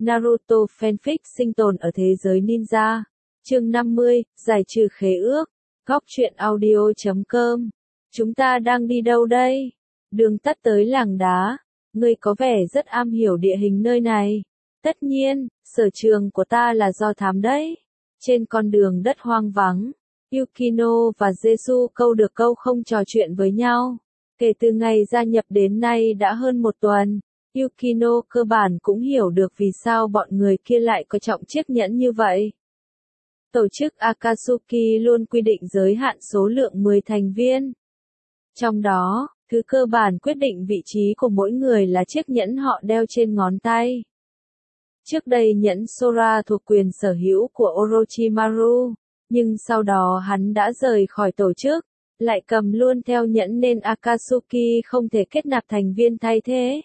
Naruto fanfic sinh tồn ở thế giới ninja. Chương 50, giải trừ khế ước. Góc truyện audio.com. Chúng ta đang đi đâu đây? Đường tắt tới làng đá. Ngươi có vẻ rất am hiểu địa hình nơi này. Tất nhiên, sở trường của ta là do thám đấy. Trên con đường đất hoang vắng, Yukino và Jesu câu được câu không trò chuyện với nhau. Kể từ ngày gia nhập đến nay đã hơn một tuần, Yukino cơ bản cũng hiểu được vì sao bọn người kia lại coi trọng chiếc nhẫn như vậy. Tổ chức Akatsuki luôn quy định giới hạn số lượng 10 thành viên. Trong đó, thứ cơ bản quyết định vị trí của mỗi người là chiếc nhẫn họ đeo trên ngón tay. Trước đây nhẫn Sora thuộc quyền sở hữu của Orochimaru, nhưng sau đó hắn đã rời khỏi tổ chức, lại cầm luôn theo nhẫn nên Akatsuki không thể kết nạp thành viên thay thế.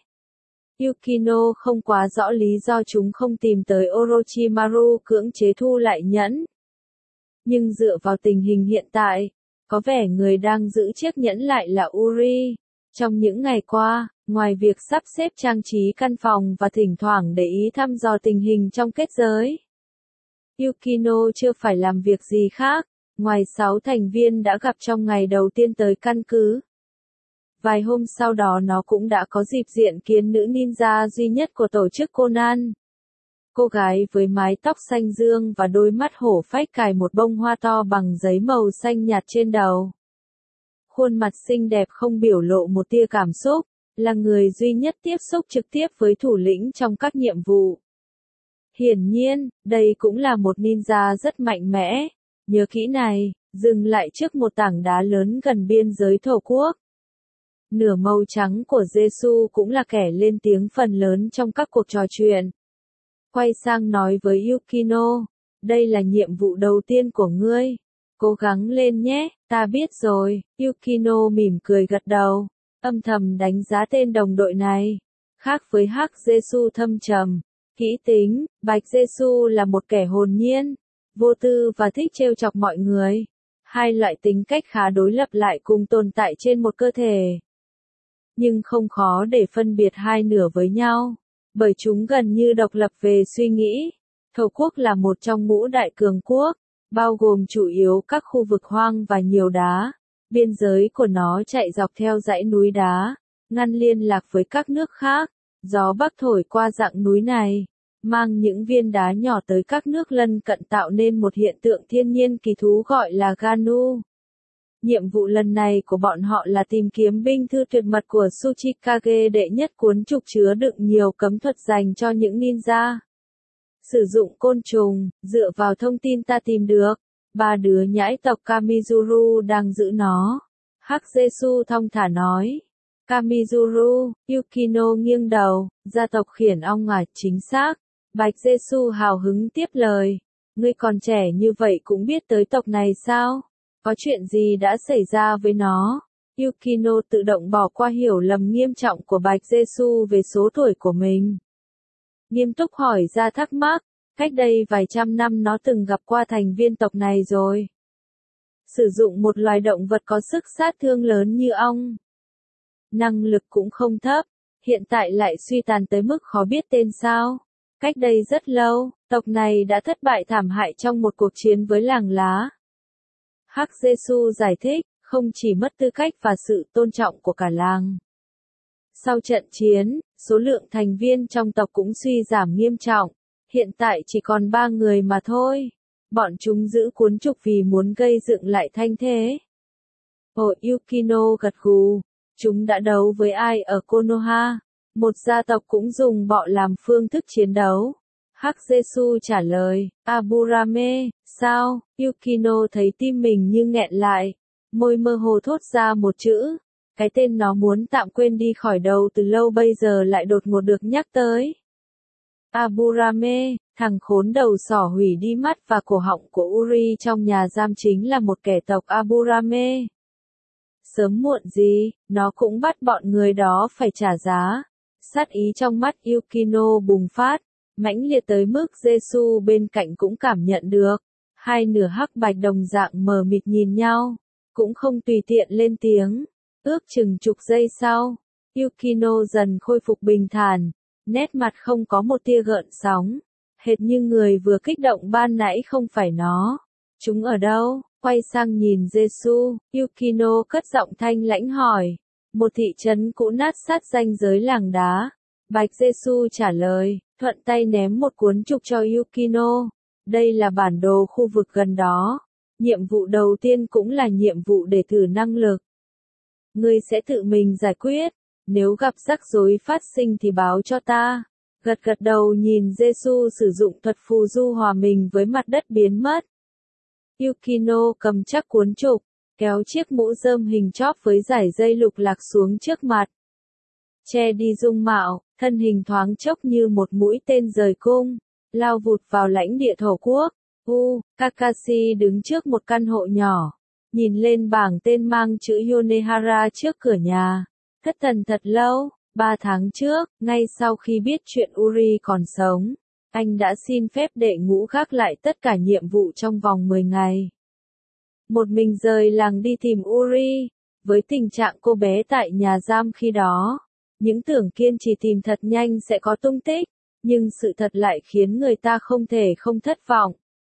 Yukino không quá rõ lý do chúng không tìm tới Orochimaru cưỡng chế thu lại nhẫn. Nhưng dựa vào tình hình hiện tại, có vẻ người đang giữ chiếc nhẫn lại là Uri. Trong những ngày qua, ngoài việc sắp xếp trang trí căn phòng và thỉnh thoảng để ý thăm dò tình hình trong kết giới, Yukino chưa phải làm việc gì khác, ngoài 6 thành viên đã gặp trong ngày đầu tiên tới căn cứ. Vài hôm sau đó nó cũng đã có dịp diện kiến nữ ninja duy nhất của tổ chức Conan. Cô gái với mái tóc xanh dương và đôi mắt hổ phách cài một bông hoa to bằng giấy màu xanh nhạt trên đầu. Khuôn mặt xinh đẹp không biểu lộ một tia cảm xúc, là người duy nhất tiếp xúc trực tiếp với thủ lĩnh trong các nhiệm vụ. Hiển nhiên, đây cũng là một ninja rất mạnh mẽ. Nhớ kỹ này, dừng lại trước một tảng đá lớn gần biên giới thổ quốc. Nửa màu trắng của Jesu cũng là kẻ lên tiếng phần lớn trong các cuộc trò chuyện. Quay sang nói với Yukino, đây là nhiệm vụ đầu tiên của ngươi. Cố gắng lên nhé, ta biết rồi. Yukino mỉm cười gật đầu, âm thầm đánh giá tên đồng đội này. Khác với Hắc Jesu thâm trầm, kỹ tính, Bạch Jesu là một kẻ hồn nhiên, vô tư và thích trêu chọc mọi người. Hai loại tính cách khá đối lập lại cùng tồn tại trên một cơ thể. Nhưng không khó để phân biệt hai nửa với nhau, bởi chúng gần như độc lập về suy nghĩ. Thổ quốc là một trong ngũ đại cường quốc, bao gồm chủ yếu các khu vực hoang và nhiều đá. Biên giới của nó chạy dọc theo dãy núi đá, ngăn liên lạc với các nước khác. Gió bắc thổi qua dặng núi này, mang những viên đá nhỏ tới các nước lân cận tạo nên một hiện tượng thiên nhiên kỳ thú gọi là Ganu. Nhiệm vụ lần này của bọn họ là tìm kiếm binh thư tuyệt mật của Tsuchikage đệ nhất cuốn trục chứa đựng nhiều cấm thuật dành cho những ninja. Sử dụng côn trùng, dựa vào thông tin ta tìm được, 3 đứa nhãi tộc Kamizuru đang giữ nó. Hắc Jesu thong thả nói. Kamizuru, Yukino nghiêng đầu, gia tộc khiển ong à, chính xác. Bạch Jesu hào hứng tiếp lời. Ngươi còn trẻ như vậy cũng biết tới tộc này sao? Có chuyện gì đã xảy ra với nó? Yukino tự động bỏ qua hiểu lầm nghiêm trọng của Bạch Jesu về số tuổi của mình. Nghiêm túc hỏi ra thắc mắc, cách đây vài trăm năm nó từng gặp qua thành viên tộc này rồi. Sử dụng một loài động vật có sức sát thương lớn như ong. Năng lực cũng không thấp, hiện tại lại suy tàn tới mức khó biết tên sao. Cách đây rất lâu, tộc này đã thất bại thảm hại trong một cuộc chiến với làng lá. Hắc Jesu giải thích, không chỉ mất tư cách và sự tôn trọng của cả làng. Sau trận chiến, số lượng thành viên trong tộc cũng suy giảm nghiêm trọng, hiện tại chỉ còn 3 người mà thôi. Bọn chúng giữ cuốn trục vì muốn gây dựng lại thanh thế. Yukino gật gù, chúng đã đấu với ai ở Konoha? Một gia tộc cũng dùng bọ làm phương thức chiến đấu. Hắc Jesu trả lời, Aburame, sao? Yukino thấy tim mình như nghẹn lại, môi mơ hồ thốt ra một chữ. Cái tên nó muốn tạm quên đi khỏi đầu từ lâu bây giờ lại đột ngột được nhắc tới. Aburame, thằng khốn đầu sỏ hủy đi mắt và cổ họng của Uri trong nhà giam chính là một kẻ tộc Aburame. Sớm muộn gì, nó cũng bắt bọn người đó phải trả giá. Sát ý trong mắt Yukino bùng phát, mãnh liệt tới mức Jesu bên cạnh cũng cảm nhận được. Hai nửa hắc bạch đồng dạng mờ mịt nhìn nhau, cũng không tùy tiện lên tiếng. Ước chừng chục giây sau, Yukino dần khôi phục bình thản, Nét mặt không có một tia gợn sóng. Hệt như người vừa kích động ban nãy không phải nó. Chúng ở đâu? Quay sang nhìn Jesu, Yukino cất giọng thanh lãnh hỏi. Một thị trấn cũ nát sát ranh giới làng đá. Bạch Jesu trả lời, thuận tay ném một cuốn trục cho Yukino. Đây là bản đồ khu vực gần đó. Nhiệm vụ đầu tiên cũng là nhiệm vụ để thử năng lực. Ngươi sẽ tự mình giải quyết. Nếu gặp rắc rối phát sinh thì báo cho ta. Gật gật đầu nhìn Jesu sử dụng thuật phù du hòa mình với mặt đất biến mất. Yukino cầm chắc cuốn trục, kéo chiếc mũ rơm hình chóp với dải dây lục lạc xuống trước mặt. Che đi dung mạo, thân hình thoáng chốc như một mũi tên rời cung, lao vụt vào lãnh địa thổ quốc. Kakashi đứng trước một căn hộ nhỏ, nhìn lên bảng tên mang chữ Yonehara trước cửa nhà. Thất thần thật lâu, 3 tháng trước, ngay sau khi biết chuyện Uri còn sống, anh đã xin phép đệ ngũ gác lại tất cả nhiệm vụ trong vòng 10 ngày. Một mình rời làng đi tìm Uri, với tình trạng cô bé tại nhà giam khi đó. Những tưởng kiên trì tìm thật nhanh sẽ có tung tích, nhưng sự thật lại khiến người ta không thể không thất vọng.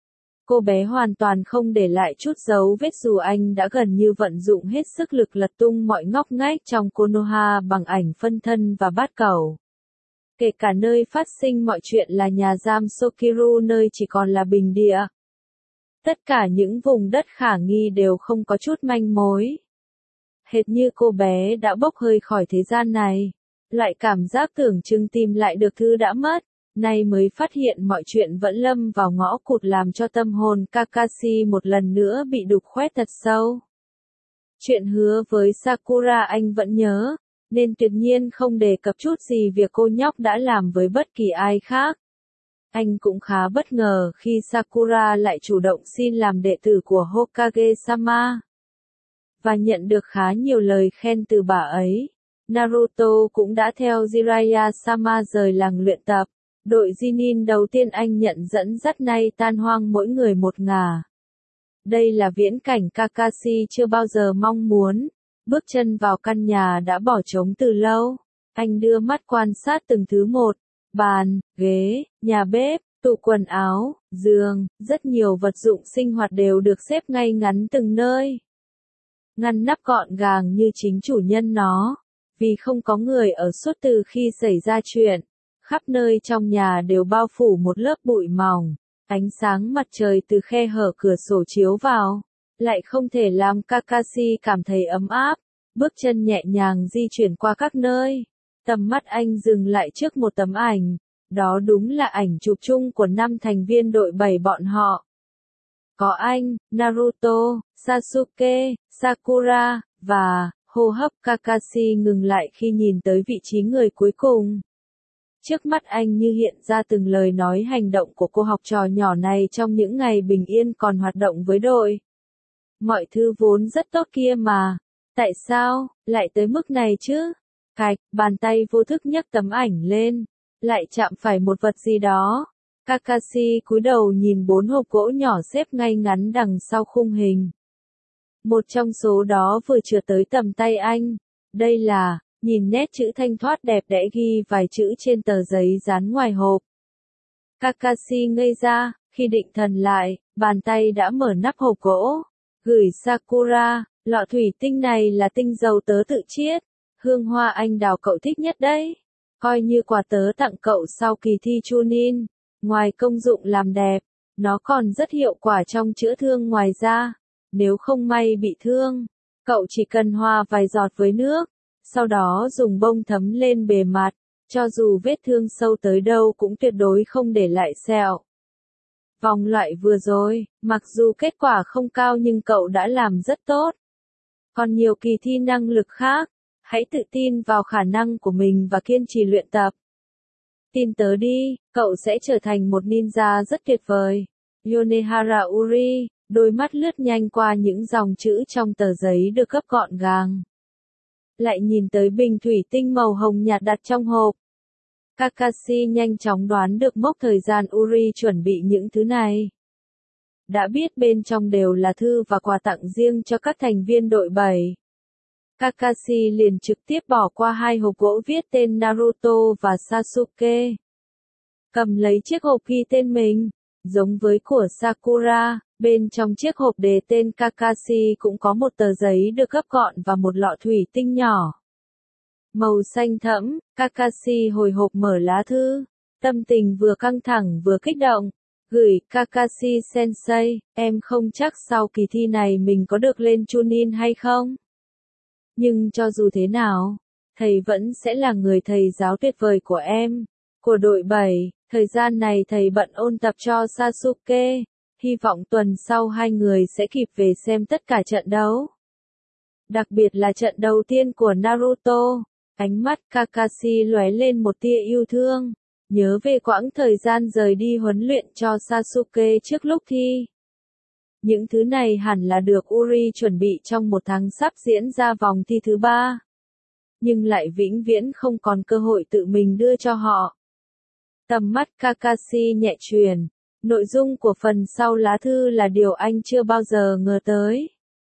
Cô bé hoàn toàn không để lại chút dấu vết dù anh đã gần như vận dụng hết sức lực lật tung mọi ngóc ngách trong Konoha bằng ảnh phân thân và bát cầu. Kể cả nơi phát sinh mọi chuyện là nhà giam Sokiru nơi chỉ còn là bình địa. Tất cả những vùng đất khả nghi đều không có chút manh mối. Hệt như cô bé đã bốc hơi khỏi thế gian này. Loại cảm giác tưởng chừng tìm lại được thứ đã mất. Nay mới phát hiện mọi chuyện vẫn lâm vào ngõ cụt làm cho tâm hồn Kakashi một lần nữa bị đục khoét thật sâu. Chuyện hứa với Sakura anh vẫn nhớ, nên tuyệt nhiên không đề cập chút gì việc cô nhóc đã làm với bất kỳ ai khác. Anh cũng khá bất ngờ khi Sakura lại chủ động xin làm đệ tử của Hokage-sama. Và nhận được khá nhiều lời khen từ bà ấy. Naruto cũng đã theo Jiraiya-sama rời làng luyện tập. Đội Chunin đầu tiên anh nhận dẫn dắt nay tan hoang mỗi người một ngả. Đây là viễn cảnh Kakashi chưa bao giờ mong muốn. Bước chân vào căn nhà đã bỏ trống từ lâu. Anh đưa mắt quan sát từng thứ một. Bàn, ghế, nhà bếp, tủ quần áo, giường, rất nhiều vật dụng sinh hoạt đều được xếp ngay ngắn từng nơi. Ngăn nắp gọn gàng như chính chủ nhân nó. Vì không có người ở suốt từ khi xảy ra chuyện. Khắp nơi trong nhà đều bao phủ một lớp bụi mỏng, ánh sáng mặt trời từ khe hở cửa sổ chiếu vào, lại không thể làm Kakashi cảm thấy ấm áp, bước chân nhẹ nhàng di chuyển qua các nơi. Tầm mắt anh dừng lại trước một tấm ảnh, đó đúng là ảnh chụp chung của 5 thành viên đội 7 bọn họ. Có anh, Naruto, Sasuke, Sakura, và hô hấp Kakashi ngừng lại khi nhìn tới vị trí người cuối cùng. Trước mắt anh như hiện ra từng lời nói hành động của cô học trò nhỏ này trong những ngày bình yên còn hoạt động với đội. Mọi thứ vốn rất tốt kia mà. Tại sao, lại tới mức này chứ? Cạch, bàn tay vô thức nhấc tấm ảnh lên. Lại chạm phải một vật gì đó. Kakashi cúi đầu nhìn 4 hộp gỗ nhỏ xếp ngay ngắn đằng sau khung hình. Một trong số đó vừa trượt tới tầm tay anh. Đây là... Nhìn nét chữ thanh thoát đẹp đẽ ghi vài chữ trên tờ giấy dán ngoài hộp. Kakashi ngây ra, khi định thần lại, bàn tay đã mở nắp hộp gỗ. Gửi Sakura, lọ thủy tinh này là tinh dầu tớ tự chiết. Hương hoa anh đào cậu thích nhất đấy. Coi như quà tớ tặng cậu sau kỳ thi Chunin. Ngoài công dụng làm đẹp, nó còn rất hiệu quả trong chữa thương ngoài ra. Nếu không may bị thương, cậu chỉ cần hòa vài giọt với nước. Sau đó dùng bông thấm lên bề mặt, cho dù vết thương sâu tới đâu cũng tuyệt đối không để lại sẹo. Vòng loại vừa rồi, mặc dù kết quả không cao nhưng cậu đã làm rất tốt. Còn nhiều kỳ thi năng lực khác, hãy tự tin vào khả năng của mình và kiên trì luyện tập. Tin tớ đi, cậu sẽ trở thành một ninja rất tuyệt vời. Yonehara Uri, đôi mắt lướt nhanh qua những dòng chữ trong tờ giấy được gấp gọn gàng. Lại nhìn tới bình thủy tinh màu hồng nhạt đặt trong hộp. Kakashi nhanh chóng đoán được mốc thời gian Uri chuẩn bị những thứ này. Đã biết bên trong đều là thư và quà tặng riêng cho các thành viên đội 7. Kakashi liền trực tiếp bỏ qua hai hộp gỗ viết tên Naruto và Sasuke. Cầm lấy chiếc hộp ghi tên mình, giống với của Sakura, bên trong chiếc hộp đề tên Kakashi cũng có một tờ giấy được gấp gọn và một lọ thủy tinh nhỏ. Màu xanh thẫm, Kakashi hồi hộp mở lá thư, tâm tình vừa căng thẳng vừa kích động. Gửi Kakashi Sensei, em không chắc sau kỳ thi này mình có được lên Chunin hay không. Nhưng cho dù thế nào, thầy vẫn sẽ là người thầy giáo tuyệt vời của em, của đội 7. Thời gian này thầy bận ôn tập cho Sasuke, hy vọng tuần sau hai người sẽ kịp về xem tất cả trận đấu. Đặc biệt là trận đầu tiên của Naruto. Ánh mắt Kakashi lóe lên một tia yêu thương, nhớ về quãng thời gian rời đi huấn luyện cho Sasuke trước lúc thi. Những thứ này hẳn là được Uri chuẩn bị trong một tháng sắp diễn ra vòng thi thứ 3. Nhưng lại vĩnh viễn không còn cơ hội tự mình đưa cho họ. Tầm mắt Kakashi nhẹ chuyển. Nội dung của phần sau lá thư là điều anh chưa bao giờ ngờ tới.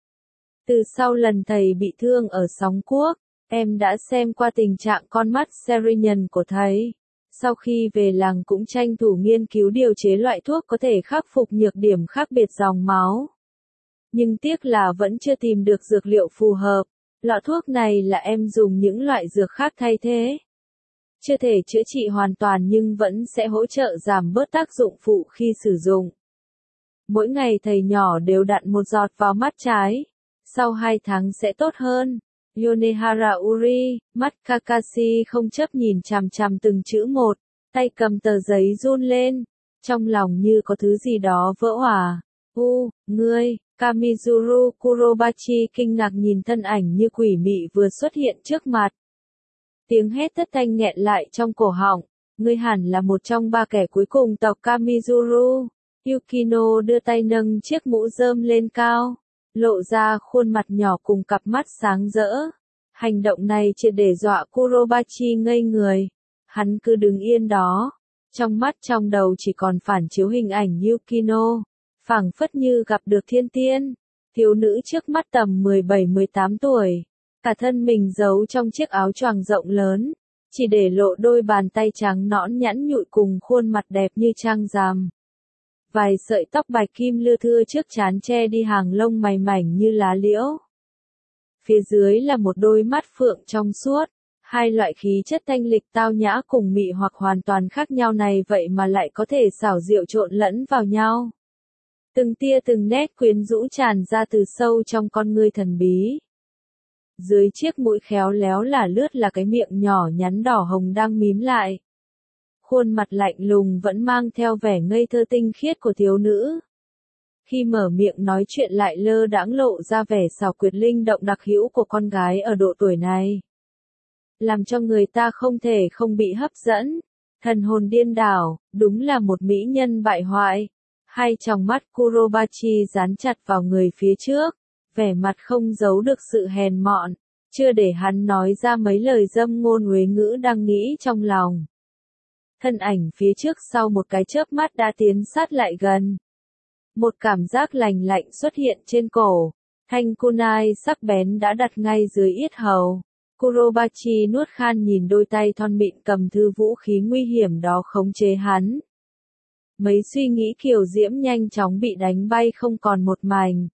Từ sau lần thầy bị thương ở Sóng Quốc, em đã xem qua tình trạng con mắt Serian của thầy. Sau khi về làng cũng tranh thủ nghiên cứu điều chế loại thuốc có thể khắc phục nhược điểm khác biệt dòng máu. Nhưng tiếc là vẫn chưa tìm được dược liệu phù hợp. Lọ thuốc này là em dùng những loại dược khác thay thế. Chưa thể chữa trị hoàn toàn nhưng vẫn sẽ hỗ trợ giảm bớt tác dụng phụ khi sử dụng. Mỗi ngày thầy nhỏ đều đặn một giọt vào mắt trái. Sau 2 tháng sẽ tốt hơn. Yonehara Uri, mắt Kakashi không chấp nhìn chằm chằm từng chữ một, tay cầm tờ giấy run lên, trong lòng như có thứ gì đó vỡ òa. Ngươi, Kamizuru Kurobachi kinh ngạc nhìn thân ảnh như quỷ mị vừa xuất hiện trước mặt. Tiếng hét thất thanh nghẹn lại trong cổ họng, ngươi hẳn là một trong 3 kẻ cuối cùng tộc Kamizuru. Yukino đưa tay nâng chiếc mũ rơm lên cao, lộ ra khuôn mặt nhỏ cùng cặp mắt sáng rỡ. Hành động này triệt để dọa Kurobachi ngây người. Hắn cứ đứng yên đó, trong mắt trong đầu chỉ còn phản chiếu hình ảnh Yukino, phảng phất như gặp được thiên tiên. Thiếu nữ trước mắt tầm 17-18 tuổi, cả thân mình giấu trong chiếc áo choàng rộng lớn, chỉ để lộ đôi bàn tay trắng nõn nhẵn nhụi cùng khuôn mặt đẹp như trăng rằm. Vài sợi tóc bạch kim lưa thưa trước trán che đi hàng lông mày mảnh như lá liễu. Phía dưới là một đôi mắt phượng trong suốt, hai loại khí chất thanh lịch tao nhã cùng mị hoặc hoàn toàn khác nhau này vậy mà lại có thể xảo diệu trộn lẫn vào nhau. Từng tia từng nét quyến rũ tràn ra từ sâu trong con ngươi thần bí. Dưới chiếc mũi khéo léo là lướt là cái miệng nhỏ nhắn đỏ hồng đang mím lại. Khuôn mặt lạnh lùng vẫn mang theo vẻ ngây thơ tinh khiết của thiếu nữ. Khi mở miệng nói chuyện lại lơ đãng lộ ra vẻ xảo quyệt linh động đặc hữu của con gái ở độ tuổi này. Làm cho người ta không thể không bị hấp dẫn. Thần hồn điên đảo, đúng là một mỹ nhân bại hoại. Hai tròng mắt Kurobachi dán chặt vào người phía trước, vẻ mặt không giấu được sự hèn mọn. Chưa để hắn nói ra mấy lời dâm ngôn uế ngữ đang nghĩ trong lòng. Thân ảnh phía trước sau một cái chớp mắt đã tiến sát lại gần. Một cảm giác lành lạnh xuất hiện trên cổ. Thanh kunai sắc bén đã đặt ngay dưới yết hầu. Kurobachi nuốt khan nhìn đôi tay thon mịn cầm thư vũ khí nguy hiểm đó khống chế hắn. Mấy suy nghĩ kiều diễm nhanh chóng bị đánh bay không còn một mảnh.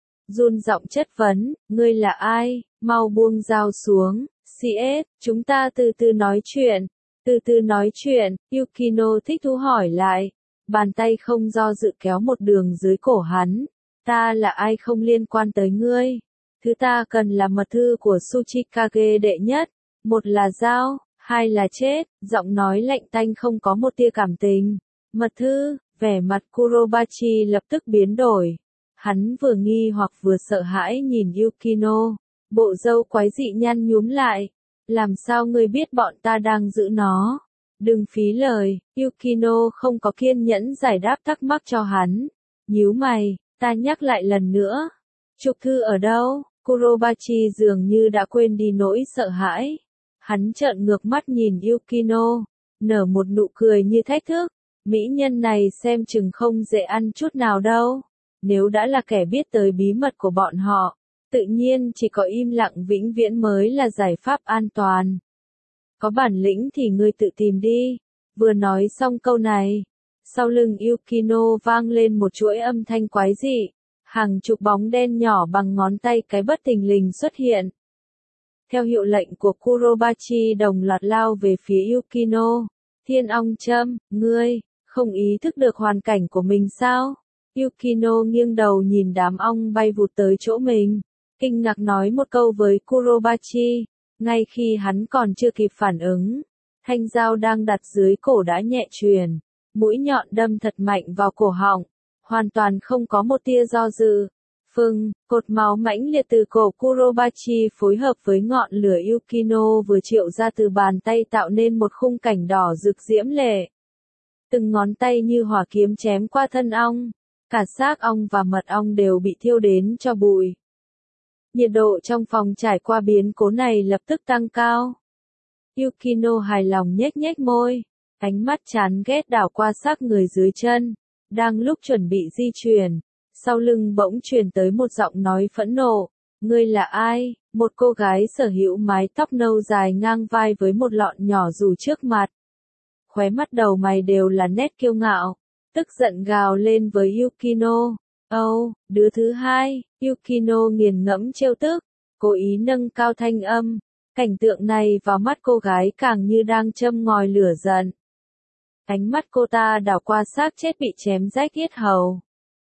Run giọng chất vấn, ngươi là ai, mau buông dao xuống, CS, chúng ta từ từ nói chuyện. Từ từ nói chuyện, Yukino thích thú hỏi lại. Bàn tay không do dự kéo một đường dưới cổ hắn. Ta là ai không liên quan tới ngươi. Thứ ta cần là mật thư của Tsuchikage đệ nhất. Một là dao, hai là chết. Giọng nói lạnh tanh không có một tia cảm tình. Mật thư, vẻ mặt Kurobachi lập tức biến đổi. Hắn vừa nghi hoặc vừa sợ hãi nhìn Yukino. Bộ râu quái dị nhăn nhúm lại. Làm sao ngươi biết bọn ta đang giữ nó? Đừng phí lời, Yukino không có kiên nhẫn giải đáp thắc mắc cho hắn. Nhíu mày, ta nhắc lại lần nữa. Trục thư ở đâu? Kurobachi dường như đã quên đi nỗi sợ hãi. Hắn trợn ngược mắt nhìn Yukino, nở một nụ cười như thách thức. Mỹ nhân này xem chừng không dễ ăn chút nào đâu. Nếu đã là kẻ biết tới bí mật của bọn họ, Tự nhiên chỉ có im lặng vĩnh viễn mới là giải pháp an toàn. Có bản lĩnh thì ngươi tự tìm đi. Vừa nói xong câu này, sau lưng Yukino vang lên một chuỗi âm thanh quái dị. Hàng chục bóng đen nhỏ bằng ngón tay cái bất thình lình xuất hiện. Theo hiệu lệnh của Kurobachi đồng loạt lao về phía Yukino. Thiên ong châm, ngươi, không ý thức được hoàn cảnh của mình sao? Yukino nghiêng đầu nhìn đám ong bay vụt tới chỗ mình. Kinh ngạc nói một câu với Kurobachi. Ngay khi hắn còn chưa kịp phản ứng, thanh dao đang đặt dưới cổ đã nhẹ chuyền. Mũi nhọn đâm thật mạnh vào cổ họng. Hoàn toàn không có một tia do dự. Phừng, cột máu mãnh liệt từ cổ Kurobachi phối hợp với ngọn lửa Yukino vừa triệu ra từ bàn tay tạo nên một khung cảnh đỏ rực diễm lệ. Từng ngón tay như hỏa kiếm chém qua thân ong. Cả xác ong và mật ong đều bị thiêu đến cho bụi. Nhiệt độ trong phòng trải qua biến cố này lập tức tăng cao. Yukino hài lòng nhếch nhếch môi. Ánh mắt chán ghét đảo qua xác người dưới chân. Đang lúc chuẩn bị di chuyển. Sau lưng bỗng truyền tới một giọng nói phẫn nộ. Ngươi là ai? Một cô gái sở hữu mái tóc nâu dài ngang vai với một lọn nhỏ dù trước mặt. Khóe mắt đầu mày đều là nét kiêu ngạo. Tức giận gào lên với Yukino. Đứa thứ hai. Yukino nghiền ngẫm trêu tức. Cố ý nâng cao thanh âm. Cảnh tượng này vào mắt cô gái càng như đang châm ngòi lửa giận. Ánh mắt cô ta đảo qua xác chết bị chém rách yết hầu.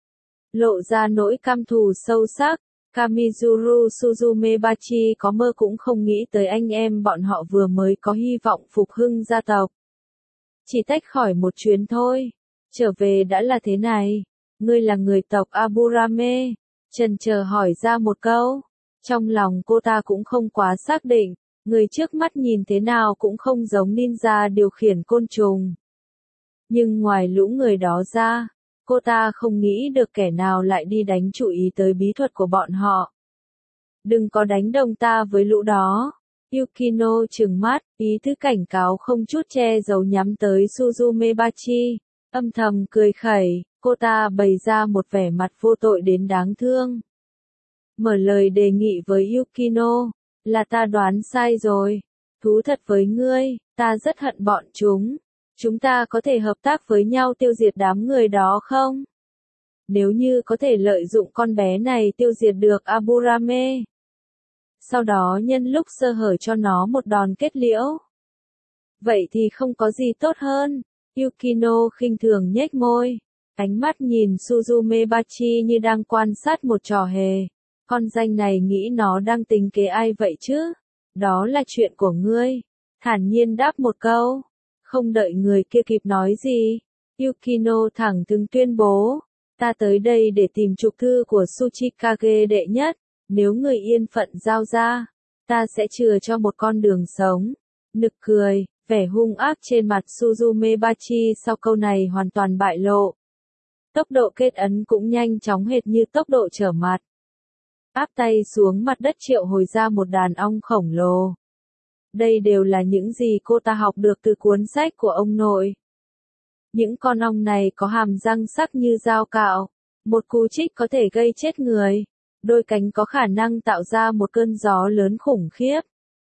Lộ ra nỗi căm thù sâu sắc. Kamizuru Suzumebachi có mơ cũng không nghĩ tới anh em bọn họ vừa mới có hy vọng phục hưng gia tộc. Chỉ tách khỏi một chuyến thôi. Trở về đã là thế này. Ngươi là người tộc Aburame. Chần chờ hỏi ra một câu. Trong lòng cô ta cũng không quá xác định. Người trước mắt nhìn thế nào cũng không giống ninja điều khiển côn trùng. Nhưng ngoài lũ người đó ra, cô ta không nghĩ được kẻ nào lại đi đánh chú ý tới bí thuật của bọn họ. Đừng có đánh đồng ta với lũ đó. Yukino trừng mắt, ý thức cảnh cáo không chút che giấu nhắm tới Suzumebachi. Âm thầm cười khẩy, cô ta bày ra một vẻ mặt vô tội đến đáng thương. Mở lời đề nghị với Yukino, là ta đoán sai rồi. Thú thật với ngươi, ta rất hận bọn chúng. Chúng ta có thể hợp tác với nhau tiêu diệt đám người đó không? Nếu như có thể lợi dụng con bé này tiêu diệt được Aburame. Sau đó nhân lúc sơ hở cho nó một đòn kết liễu. Vậy thì không có gì tốt hơn. Yukino khinh thường nhếch môi. Ánh mắt nhìn Suzumebachi như đang quan sát một trò hề. Con danh này nghĩ nó đang tính kế ai vậy chứ? Đó là chuyện của ngươi. Thản nhiên đáp một câu. Không đợi người kia kịp nói gì. Yukino thẳng thừng tuyên bố. Ta tới đây để tìm trục thư của Tsuchikage đệ nhất. Nếu người yên phận giao ra, ta sẽ chừa cho một con đường sống. Nực cười, vẻ hung ác trên mặt Suzumebachi sau câu này hoàn toàn bại lộ. Tốc độ kết ấn cũng nhanh chóng hệt như tốc độ trở mặt. Áp tay xuống mặt đất triệu hồi ra một đàn ong khổng lồ. Đây đều là những gì cô ta học được từ cuốn sách của ông nội. Những con ong này có hàm răng sắc như dao cạo. Một cú chích có thể gây chết người. Đôi cánh có khả năng tạo ra một cơn gió lớn khủng khiếp.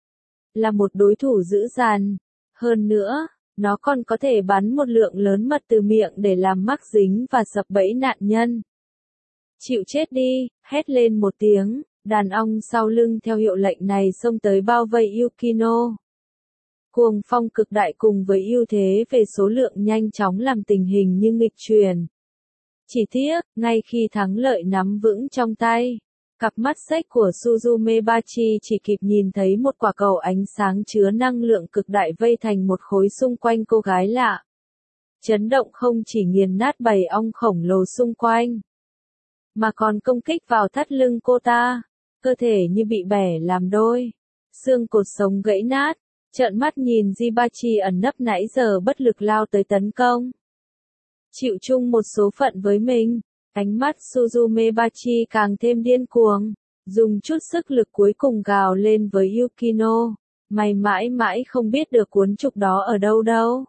Là một đối thủ dữ dằn. Hơn nữa, nó còn có thể bắn một lượng lớn mật từ miệng để làm mắc dính và sập bẫy nạn nhân. Chịu chết đi, hét lên một tiếng, đàn ong sau lưng theo hiệu lệnh này xông tới bao vây Yukino. Cuồng phong cực đại cùng với ưu thế về số lượng nhanh chóng làm tình hình như nghịch chuyển. Chỉ tiếc, ngay khi thắng lợi nắm vững trong tay, cặp mắt xếch của Suzumebachi chỉ kịp nhìn thấy một quả cầu ánh sáng chứa năng lượng cực đại vây thành một khối xung quanh cô gái lạ. Chấn động không chỉ nghiền nát bầy ong khổng lồ xung quanh, mà còn công kích vào thắt lưng cô ta, cơ thể như bị bẻ làm đôi, xương cột sống gãy nát, trợn mắt nhìn Jibachi ẩn nấp nãy giờ bất lực lao tới tấn công. Chịu chung một số phận với mình, ánh mắt Suzumebachi càng thêm điên cuồng, dùng chút sức lực cuối cùng gào lên với Yukino, mày mãi mãi không biết được cuốn trục đó ở đâu đâu.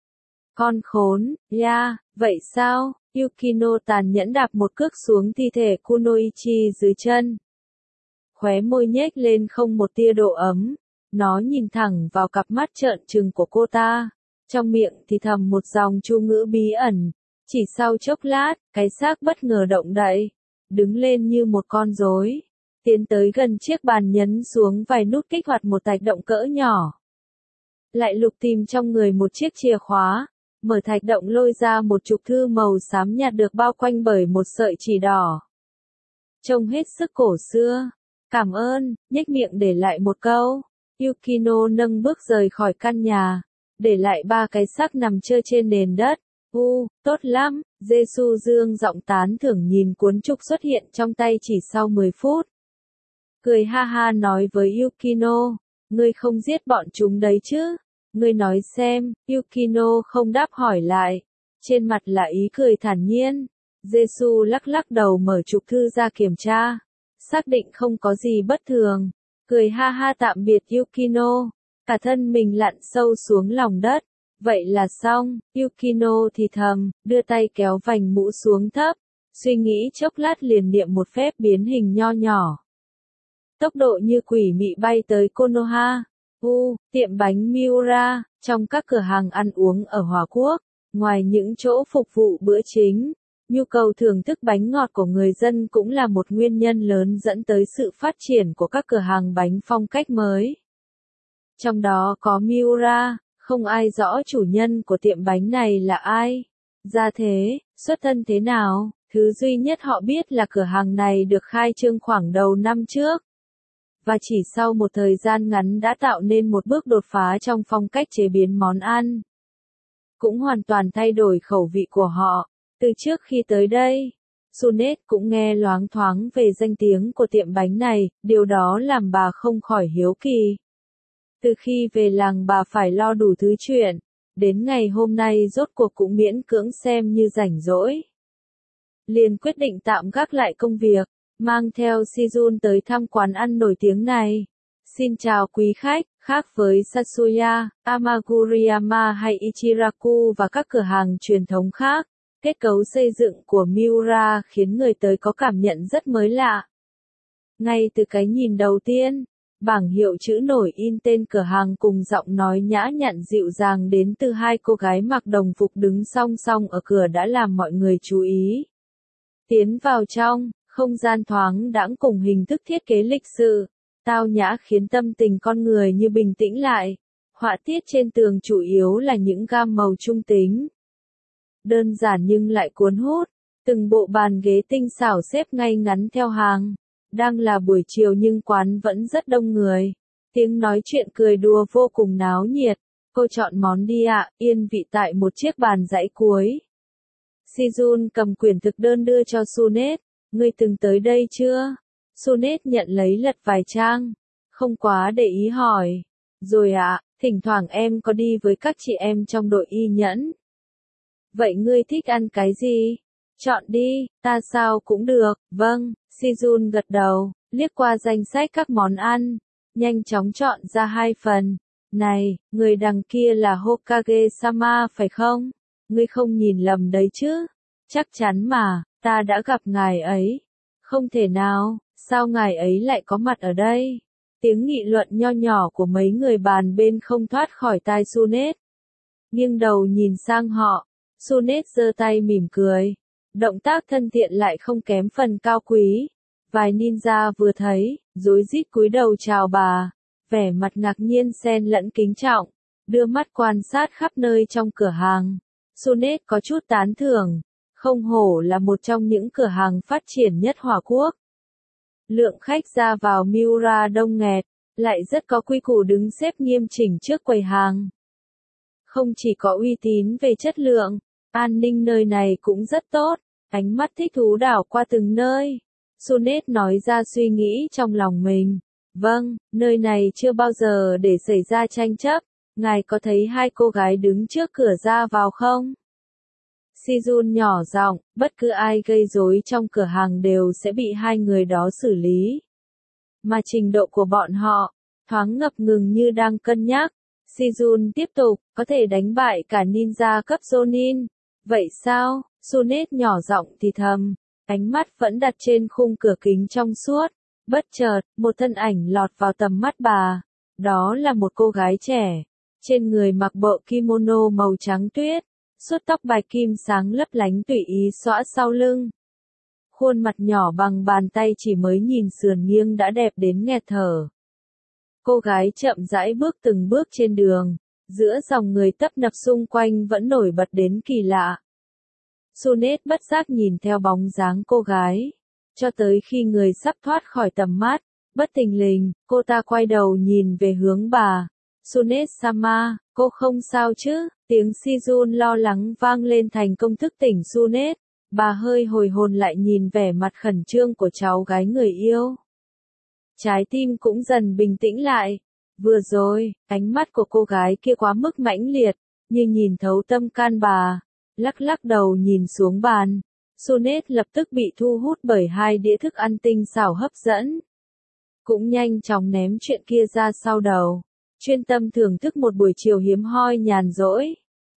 Con khốn, vậy sao? Yukino tàn nhẫn đạp một cước xuống thi thể Kunoichi dưới chân. khóe môi nhếch lên không một tia độ ấm. Nó nhìn thẳng vào cặp mắt trợn trừng của cô ta, trong miệng thì thầm một dòng chú ngữ bí ẩn. Chỉ sau chốc lát, cái xác bất ngờ động đậy, đứng lên như một con rối, tiến tới gần chiếc bàn nhấn xuống vài nút kích hoạt một thạch động cỡ nhỏ. Lại lục tìm trong người một chiếc chìa khóa, mở thạch động lôi ra một trục thư màu xám nhạt được bao quanh bởi một sợi chỉ đỏ. Trông hết sức cổ xưa. Cảm ơn, nhếch miệng để lại một câu. Yukino nâng bước rời khỏi căn nhà, để lại ba cái xác nằm trơ trên nền đất. Tốt lắm, Jesu dương giọng tán thưởng nhìn cuốn trục xuất hiện trong tay chỉ sau 10 phút. Cười ha ha nói với Yukino, ngươi không giết bọn chúng đấy chứ? Ngươi nói xem, Yukino không đáp hỏi lại. Trên mặt là ý cười thản nhiên. Jesu lắc lắc đầu mở trục thư ra kiểm tra. Xác định không có gì bất thường. Cười ha ha tạm biệt Yukino. Cả thân mình lặn sâu xuống lòng đất. Vậy là xong, Yukino thì thầm, đưa tay kéo vành mũ xuống thấp. Suy nghĩ chốc lát liền niệm một phép biến hình nho nhỏ. Tốc độ như quỷ mị bay tới Konoha. Tiệm bánh Miura, trong các cửa hàng ăn uống ở Hòa Quốc, ngoài những chỗ phục vụ bữa chính, nhu cầu thưởng thức bánh ngọt của người dân cũng là một nguyên nhân lớn dẫn tới sự phát triển của các cửa hàng bánh phong cách mới. Trong đó có Miura, không ai rõ chủ nhân của tiệm bánh này là ai, gia thế, xuất thân thế nào, thứ duy nhất họ biết là cửa hàng này được khai trương khoảng đầu năm trước. Và chỉ sau một thời gian ngắn đã tạo nên một bước đột phá trong phong cách chế biến món ăn. Cũng hoàn toàn thay đổi khẩu vị của họ. Từ trước khi tới đây, Sunet cũng nghe loáng thoáng về danh tiếng của tiệm bánh này, điều đó làm bà không khỏi hiếu kỳ. Từ khi về làng bà phải lo đủ thứ chuyện, đến ngày hôm nay rốt cuộc cũng miễn cưỡng xem như rảnh rỗi. Liền quyết định tạm gác lại công việc, mang theo Shijun tới thăm quán ăn nổi tiếng này. Xin chào quý khách, khác với Satsuya, Amaguriyama hay Ichiraku và các cửa hàng truyền thống khác, kết cấu xây dựng của Miura khiến người tới có cảm nhận rất mới lạ. Ngay từ cái nhìn đầu tiên, bảng hiệu chữ nổi in tên cửa hàng cùng giọng nói nhã nhặn dịu dàng đến từ hai cô gái mặc đồng phục đứng song song ở cửa đã làm mọi người chú ý. Tiến vào trong, không gian thoáng đãng cùng hình thức thiết kế lịch sự, tao nhã khiến tâm tình con người như bình tĩnh lại. Họa tiết trên tường chủ yếu là những gam màu trung tính. Đơn giản nhưng lại cuốn hút, từng bộ bàn ghế tinh xảo xếp ngay ngắn theo hàng. Đang là buổi chiều nhưng quán vẫn rất đông người. Tiếng nói chuyện cười đùa vô cùng náo nhiệt. Cô chọn món đi ạ, yên vị tại một chiếc bàn dãy cuối. Shijun cầm quyển thực đơn đưa cho Sunet. Ngươi từng tới đây chưa? Sunet nhận lấy lật vài trang. Không quá để ý hỏi. Rồi ạ, thỉnh thoảng em có đi với các chị em trong đội y nhẫn. Vậy ngươi thích ăn cái gì? Chọn đi, ta sao cũng được. Vâng, Shijun gật đầu, liếc qua danh sách các món ăn, nhanh chóng chọn ra 2 phần. Này, người đằng kia là Hokage-sama phải không? Ngươi không nhìn lầm đấy chứ? Chắc chắn mà, ta đã gặp ngài ấy. Không thể nào, sao ngài ấy lại có mặt ở đây? Tiếng nghị luận nho nhỏ của mấy người bàn bên không thoát khỏi tai Sunet. Nghiêng đầu nhìn sang họ, Sunet giơ tay mỉm cười. Động tác thân thiện lại không kém phần cao quý. Vài ninja vừa thấy, rối rít cúi đầu chào bà, vẻ mặt ngạc nhiên xen lẫn kính trọng, đưa mắt quan sát khắp nơi trong cửa hàng. Sunet có chút tán thưởng, không hổ là một trong những cửa hàng phát triển nhất Hòa Quốc. Lượng khách ra vào Miura đông nghẹt, lại rất có quy củ đứng xếp nghiêm chỉnh trước quầy hàng. Không chỉ có uy tín về chất lượng, an ninh nơi này cũng rất tốt. Ánh mắt thích thú đảo qua từng nơi. Sunet nói ra suy nghĩ trong lòng mình. Vâng, nơi này chưa bao giờ để xảy ra tranh chấp. Ngài có thấy 2 cô gái đứng trước cửa ra vào không? Shijun nhỏ giọng, bất cứ ai gây rối trong cửa hàng đều sẽ bị 2 người đó xử lý. Mà trình độ của bọn họ, thoáng ngập ngừng như đang cân nhắc. Shijun tiếp tục, có thể đánh bại cả ninja cấp Jonin. Vậy sao? Sunet nhỏ giọng thì thầm, ánh mắt vẫn đặt trên khung cửa kính trong suốt, Bất chợt, một thân ảnh lọt vào tầm mắt bà. Đó là một cô gái trẻ. Trên người mặc bộ kimono màu trắng tuyết. Suốt tóc bạch kim sáng lấp lánh tùy ý xõa sau lưng. Khuôn mặt nhỏ bằng bàn tay chỉ mới nhìn sườn nghiêng đã đẹp đến nghẹt thở. Cô gái chậm rãi bước từng bước trên đường. Giữa dòng người tấp nập xung quanh vẫn nổi bật đến kỳ lạ. Sunet bất giác nhìn theo bóng dáng cô gái. Cho tới khi người sắp thoát khỏi tầm mắt, bất thình lình, cô ta quay đầu nhìn về hướng bà. Sunet-sama, cô không sao chứ? Tiếng Sijun lo lắng vang lên thành công thức tỉnh Sunet. Bà hơi hồi hồn lại nhìn vẻ mặt khẩn trương của cháu gái người yêu. Trái tim cũng dần bình tĩnh lại. Vừa rồi, ánh mắt của cô gái kia quá mức mãnh liệt, như nhìn thấu tâm can bà. Lắc lắc đầu nhìn xuống bàn. Sunet lập tức bị thu hút bởi hai đĩa thức ăn tinh xảo hấp dẫn. Cũng nhanh chóng ném chuyện kia ra sau đầu. Chuyên tâm thưởng thức một buổi chiều hiếm hoi nhàn rỗi.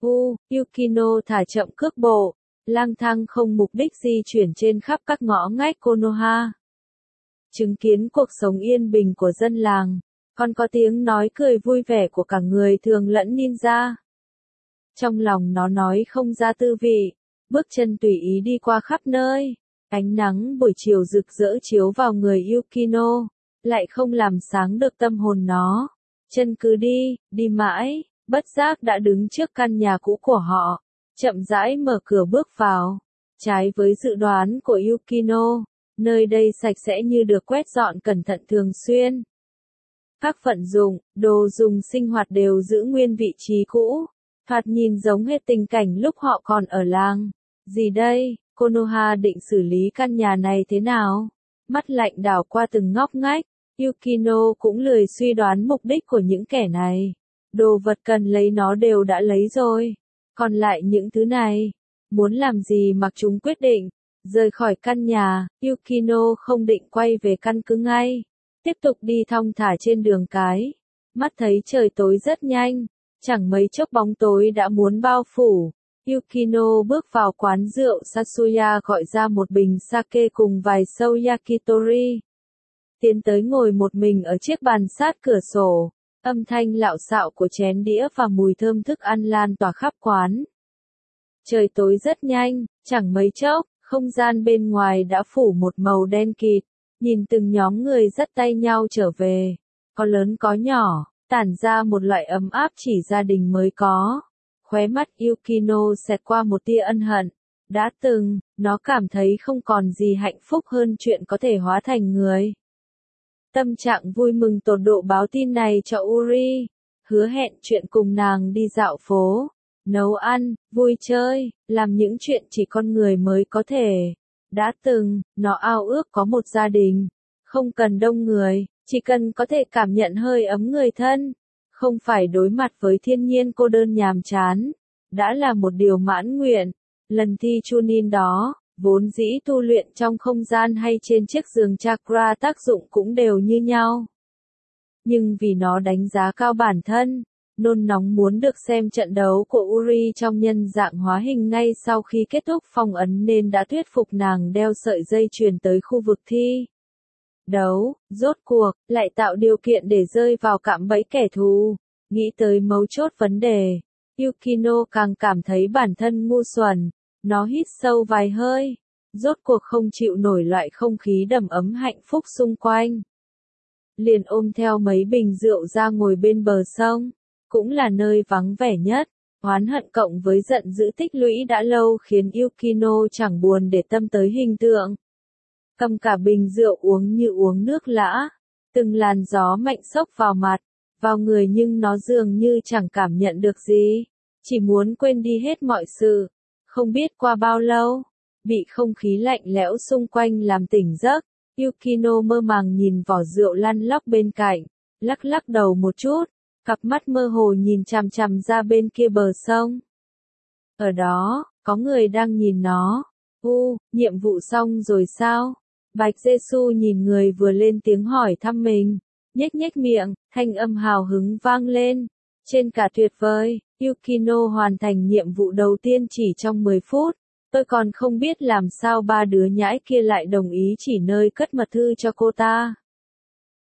Yukino thả chậm cước bộ, lang thang không mục đích di chuyển trên khắp các ngõ ngách Konoha. Chứng kiến cuộc sống yên bình của dân làng, còn có tiếng nói cười vui vẻ của cả người thường lẫn ninja. Trong lòng nó nói không ra tư vị, bước chân tùy ý đi qua khắp nơi. Ánh nắng buổi chiều rực rỡ chiếu vào người Yukino, lại không làm sáng được tâm hồn nó. Chân cứ đi, đi mãi, bất giác đã đứng trước căn nhà cũ của họ, chậm rãi mở cửa bước vào. Trái với dự đoán của Yukino, nơi đây sạch sẽ như được quét dọn cẩn thận thường xuyên. Các vận dụng, đồ dùng sinh hoạt đều giữ nguyên vị trí cũ, thoạt nhìn giống hết tình cảnh lúc họ còn ở làng. Gì đây, Konoha định xử lý căn nhà này thế nào? Mắt lạnh đảo qua từng ngóc ngách, Yukino cũng lười suy đoán mục đích của những kẻ này. Đồ vật cần lấy nó đều đã lấy rồi. Còn lại những thứ này, muốn làm gì mặc chúng quyết định. Rời khỏi căn nhà, Yukino không định quay về căn cứ ngay. Tiếp tục đi thong thả trên đường cái. Mắt thấy trời tối rất nhanh, chẳng mấy chốc bóng tối đã muốn bao phủ. Yukino bước vào quán rượu Sasuya gọi ra một bình sake cùng vài sâu yakitori. Tiến tới ngồi một mình ở chiếc bàn sát cửa sổ. Âm thanh lạo xạo của chén đĩa và mùi thơm thức ăn lan tỏa khắp quán. Trời tối rất nhanh, chẳng mấy chốc, không gian bên ngoài đã phủ một màu đen kịt. Nhìn từng nhóm người dắt tay nhau trở về, có lớn có nhỏ, tản ra một loại ấm áp chỉ gia đình mới có. Khóe mắt Yukino xẹt qua một tia ân hận. Đã từng, nó cảm thấy không còn gì hạnh phúc hơn chuyện có thể hóa thành người. Tâm trạng vui mừng tột độ báo tin này cho Uri, hứa hẹn chuyện cùng nàng đi dạo phố, nấu ăn, vui chơi, làm những chuyện chỉ con người mới có thể. Đã từng, nó ao ước có một gia đình, không cần đông người, chỉ cần có thể cảm nhận hơi ấm người thân, không phải đối mặt với thiên nhiên cô đơn nhàm chán, đã là một điều mãn nguyện. Lần thi Chunin đó, vốn dĩ tu luyện trong không gian hay trên chiếc giường chakra tác dụng cũng đều như nhau. Nhưng vì nó đánh giá cao bản thân, nôn nóng muốn được xem trận đấu của Uri trong nhân dạng hóa hình ngay sau khi kết thúc phong ấn nên đã thuyết phục nàng đeo sợi dây chuyền tới khu vực thi đấu, rốt cuộc, lại tạo điều kiện để rơi vào cạm bẫy kẻ thù. Nghĩ tới mấu chốt vấn đề, Yukino càng cảm thấy bản thân ngu xuẩn. Nó hít sâu vài hơi, rốt cuộc không chịu nổi loại không khí đầm ấm hạnh phúc xung quanh. Liền ôm theo mấy bình rượu ra ngồi bên bờ sông, cũng là nơi vắng vẻ nhất. Oán hận cộng với giận dữ tích lũy đã lâu khiến Yukino chẳng buồn để tâm tới hình tượng. Cầm cả bình rượu uống như uống nước lã, từng làn gió mạnh xốc vào mặt, vào người nhưng nó dường như chẳng cảm nhận được gì, chỉ muốn quên đi hết mọi sự. Không biết qua bao lâu, bị không khí lạnh lẽo xung quanh làm tỉnh giấc, Yukino mơ màng nhìn vỏ rượu lăn lóc bên cạnh, lắc lắc đầu một chút, cặp mắt mơ hồ nhìn chằm chằm ra bên kia bờ sông. Ở đó, có người đang nhìn nó. Nhiệm vụ xong rồi sao? Bạch Giê-xu nhìn người vừa lên tiếng hỏi thăm mình, nhếch nhếch miệng, thanh âm hào hứng vang lên. Trên cả tuyệt vời, Yukino hoàn thành nhiệm vụ đầu tiên chỉ trong 10 phút. Tôi còn không biết làm sao ba đứa nhãi kia lại đồng ý chỉ nơi cất mật thư cho cô ta.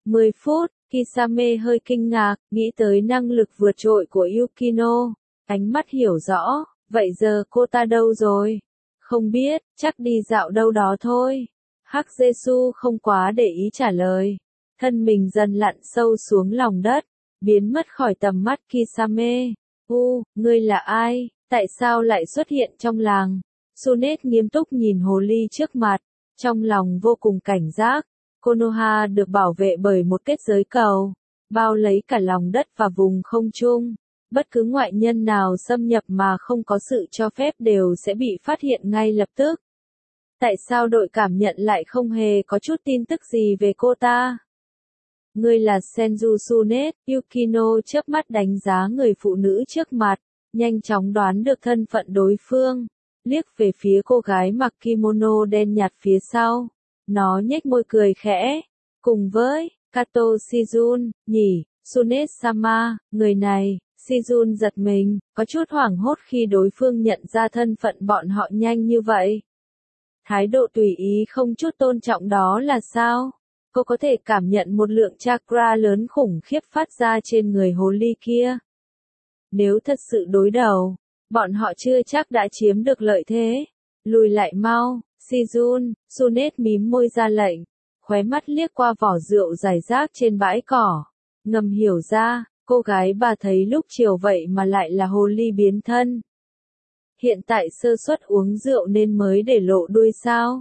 10 phút, Kisame hơi kinh ngạc, nghĩ tới năng lực vượt trội của Yukino. Ánh mắt hiểu rõ, vậy giờ cô ta đâu rồi? Không biết, chắc đi dạo đâu đó thôi. Hắc Jesu không quá để ý trả lời. Thân mình dần lặn sâu xuống lòng đất, biến mất khỏi tầm mắt Kisame. Ngươi là ai? Tại sao lại xuất hiện trong làng? Sunet nghiêm túc nhìn hồ ly trước mặt, trong lòng vô cùng cảnh giác. Konoha được bảo vệ bởi một kết giới cầu, bao lấy cả lòng đất và vùng không trung. Bất cứ ngoại nhân nào xâm nhập mà không có sự cho phép đều sẽ bị phát hiện ngay lập tức. Tại sao đội cảm nhận lại không hề có chút tin tức gì về cô ta? Ngươi là Senju Sunet, Yukino chớp mắt đánh giá người phụ nữ trước mặt, nhanh chóng đoán được thân phận đối phương, liếc về phía cô gái mặc kimono đen nhạt phía sau. Nó nhếch môi cười khẽ, cùng với Kato Shizun, nhỉ, Sunet-sama, người này. Shizun giật mình, có chút hoảng hốt khi đối phương nhận ra thân phận bọn họ nhanh như vậy. Thái độ tùy ý không chút tôn trọng đó là sao? Cô có thể cảm nhận một lượng chakra lớn khủng khiếp phát ra trên người hồ ly kia. Nếu thật sự đối đầu, bọn họ chưa chắc đã chiếm được lợi thế. Lùi lại mau, Shizun, Sunet mím môi ra lệnh, khóe mắt liếc qua vỏ rượu rải rác trên bãi cỏ. Ngầm hiểu ra, cô gái bà thấy lúc chiều vậy mà lại là hồ ly biến thân. Hiện tại sơ suất uống rượu nên mới để lộ đuôi sao?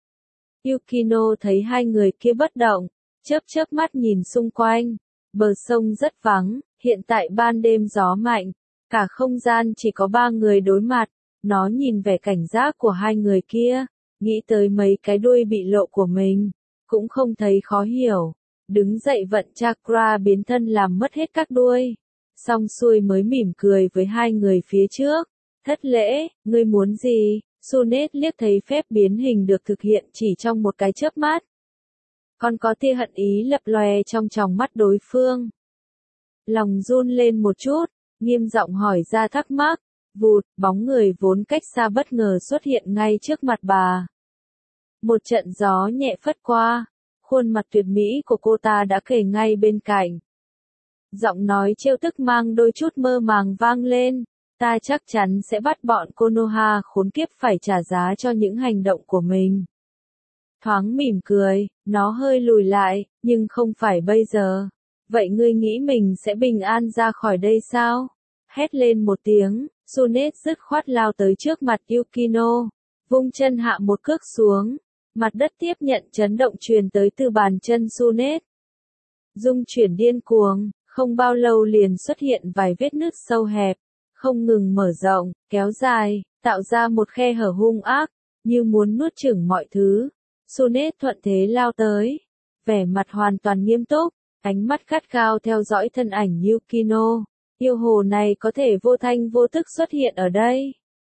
Yukino thấy hai người kia bất động, chớp mắt nhìn xung quanh. Bờ sông rất vắng, hiện tại ban đêm gió mạnh, cả không gian chỉ có 3 người đối mặt. Nó nhìn vẻ cảnh giác của hai người kia, nghĩ tới mấy cái đuôi bị lộ của mình, cũng không thấy khó hiểu. Đứng dậy vận chakra biến thân làm mất hết các đuôi. Xong xuôi mới mỉm cười với hai người phía trước. Thất lễ, ngươi muốn gì? Sunet liếc thấy phép biến hình được thực hiện chỉ trong một cái chớp mắt. Còn có tia hận ý lập lòe trong tròng mắt đối phương. Lòng run lên một chút, nghiêm giọng hỏi ra thắc mắc. Vụt, bóng người vốn cách xa bất ngờ xuất hiện ngay trước mặt bà. Một trận gió nhẹ phất qua, khuôn mặt tuyệt mỹ của cô ta đã kề ngay bên cạnh. Giọng nói trêu tức mang đôi chút mơ màng vang lên, ta chắc chắn sẽ bắt bọn Konoha khốn kiếp phải trả giá cho những hành động của mình. Thoáng mỉm cười, nó hơi lùi lại, nhưng không phải bây giờ. Vậy ngươi nghĩ mình sẽ bình an ra khỏi đây sao? Hét lên một tiếng, Sunet dứt khoát lao tới trước mặt Yukino, vung chân hạ một cước xuống. Mặt đất tiếp nhận chấn động truyền tới từ bàn chân Sunet. Dung chuyển điên cuồng, không bao lâu liền xuất hiện vài vết nứt sâu hẹp, không ngừng mở rộng, kéo dài, tạo ra một khe hở hung ác, như muốn nuốt chửng mọi thứ. Sunet thuận thế lao tới, vẻ mặt hoàn toàn nghiêm túc, ánh mắt gắt gao theo dõi thân ảnh Yukino. Yêu hồ này có thể vô thanh vô tức xuất hiện ở đây.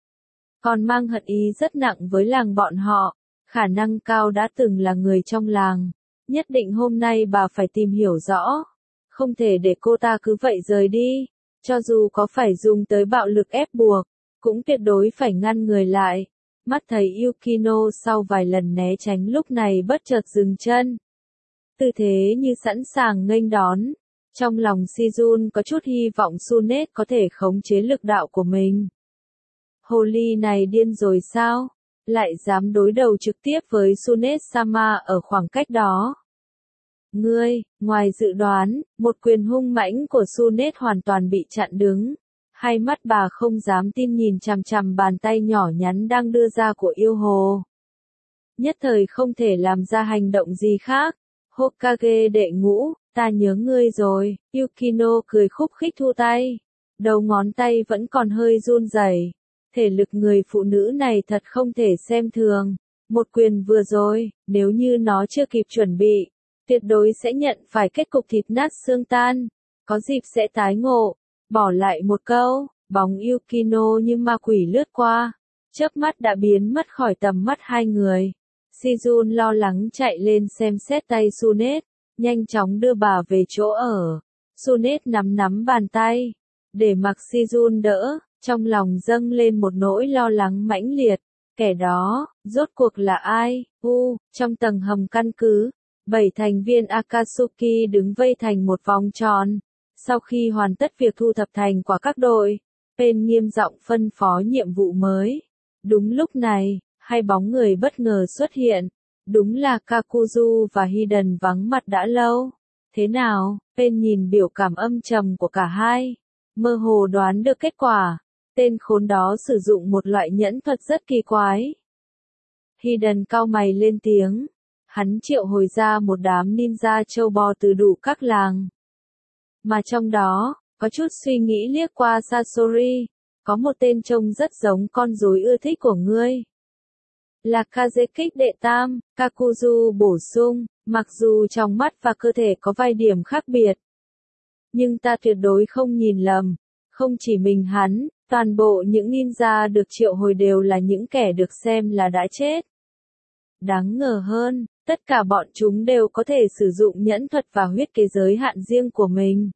Còn mang hận ý rất nặng với làng bọn họ. Khả năng cao đã từng là người trong làng. Nhất định hôm nay bà phải tìm hiểu rõ. Không thể để cô ta cứ vậy rời đi. Cho dù có phải dùng tới bạo lực ép buộc, cũng tuyệt đối phải ngăn người lại. Mắt thấy Yukino sau vài lần né tránh lúc này bất chợt dừng chân. Tư thế như sẵn sàng nghênh đón. Trong lòng Shizun có chút hy vọng Sunet có thể khống chế lực đạo của mình. Hồ ly này điên rồi sao? Lại dám đối đầu trực tiếp với Sunet-sama ở khoảng cách đó. Ngươi, ngoài dự đoán, một quyền hung mãnh của Sunet hoàn toàn bị chặn đứng. Hai mắt bà không dám tin nhìn chằm chằm bàn tay nhỏ nhắn đang đưa ra của yêu hồ. Nhất thời không thể làm ra hành động gì khác. Hokage đệ ngũ, ta nhớ ngươi rồi. Yukino cười khúc khích thu tay. Đầu ngón tay vẫn còn hơi run rẩy. Thể lực người phụ nữ này thật không thể xem thường. Một quyền vừa rồi, nếu như nó chưa kịp chuẩn bị, tuyệt đối sẽ nhận phải kết cục thịt nát xương tan. Có dịp sẽ tái ngộ. Bỏ lại một câu, bóng Yukino như ma quỷ lướt qua. Chớp mắt đã biến mất khỏi tầm mắt hai người. Shizun lo lắng chạy lên xem xét tay Sunet, nhanh chóng đưa bà về chỗ ở. Sunet nắm bàn tay, để mặc Shizun đỡ, trong lòng dâng lên một nỗi lo lắng mãnh liệt. Kẻ đó, rốt cuộc là ai? Trong tầng hầm căn cứ, 7 thành viên Akatsuki đứng vây thành một vòng tròn. Sau khi hoàn tất việc thu thập thành quả các đội, Pain nghiêm giọng phân phó nhiệm vụ mới. Đúng lúc này, hai bóng người bất ngờ xuất hiện. Đúng là Kakuzu và Hiden vắng mặt đã lâu. Thế nào? Pain nhìn biểu cảm âm trầm của cả hai. Mơ hồ đoán được kết quả. Tên khốn đó sử dụng một loại nhẫn thuật rất kỳ quái. Hiden cau mày lên tiếng. Hắn triệu hồi ra một đám ninja châu bò từ đủ các làng. Mà trong đó, có chút suy nghĩ liếc qua Sasori. Có một tên trông rất giống con rối ưa thích của ngươi. Là Kazekik đệ tam, Kakuzu bổ sung, mặc dù trong mắt và cơ thể có vài điểm khác biệt. Nhưng ta tuyệt đối không nhìn lầm. Không chỉ mình hắn, toàn bộ những ninja được triệu hồi đều là những kẻ được xem là đã chết. Đáng ngờ hơn, tất cả bọn chúng đều có thể sử dụng nhẫn thuật và huyết kế giới hạn riêng của mình.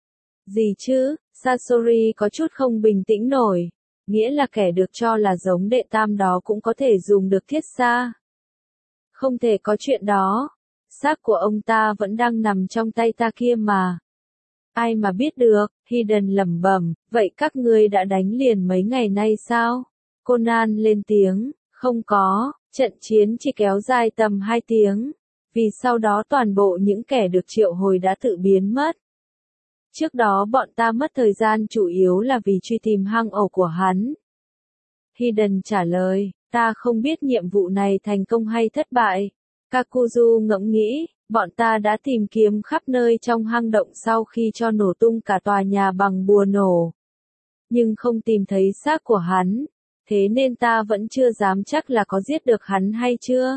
Gì chứ? Sasori có chút không bình tĩnh nổi. Nghĩa là kẻ được cho là giống đệ tam đó cũng có thể dùng được thiết xa. Không thể có chuyện đó. Xác của ông ta vẫn đang nằm trong tay ta kia mà. Ai mà biết được, Hiden lẩm bẩm, vậy các ngươi đã đánh liền mấy ngày nay sao? Conan lên tiếng, không có, trận chiến chỉ kéo dài tầm 2 tiếng. Vì sau đó toàn bộ những kẻ được triệu hồi đã tự biến mất. Trước đó bọn ta mất thời gian chủ yếu là vì truy tìm hang ổ của hắn. Hiden trả lời, ta không biết nhiệm vụ này thành công hay thất bại. Kakuzu ngẫm nghĩ, bọn ta đã tìm kiếm khắp nơi trong hang động sau khi cho nổ tung cả tòa nhà bằng bùa nổ. Nhưng không tìm thấy xác của hắn, thế nên ta vẫn chưa dám chắc là có giết được hắn hay chưa.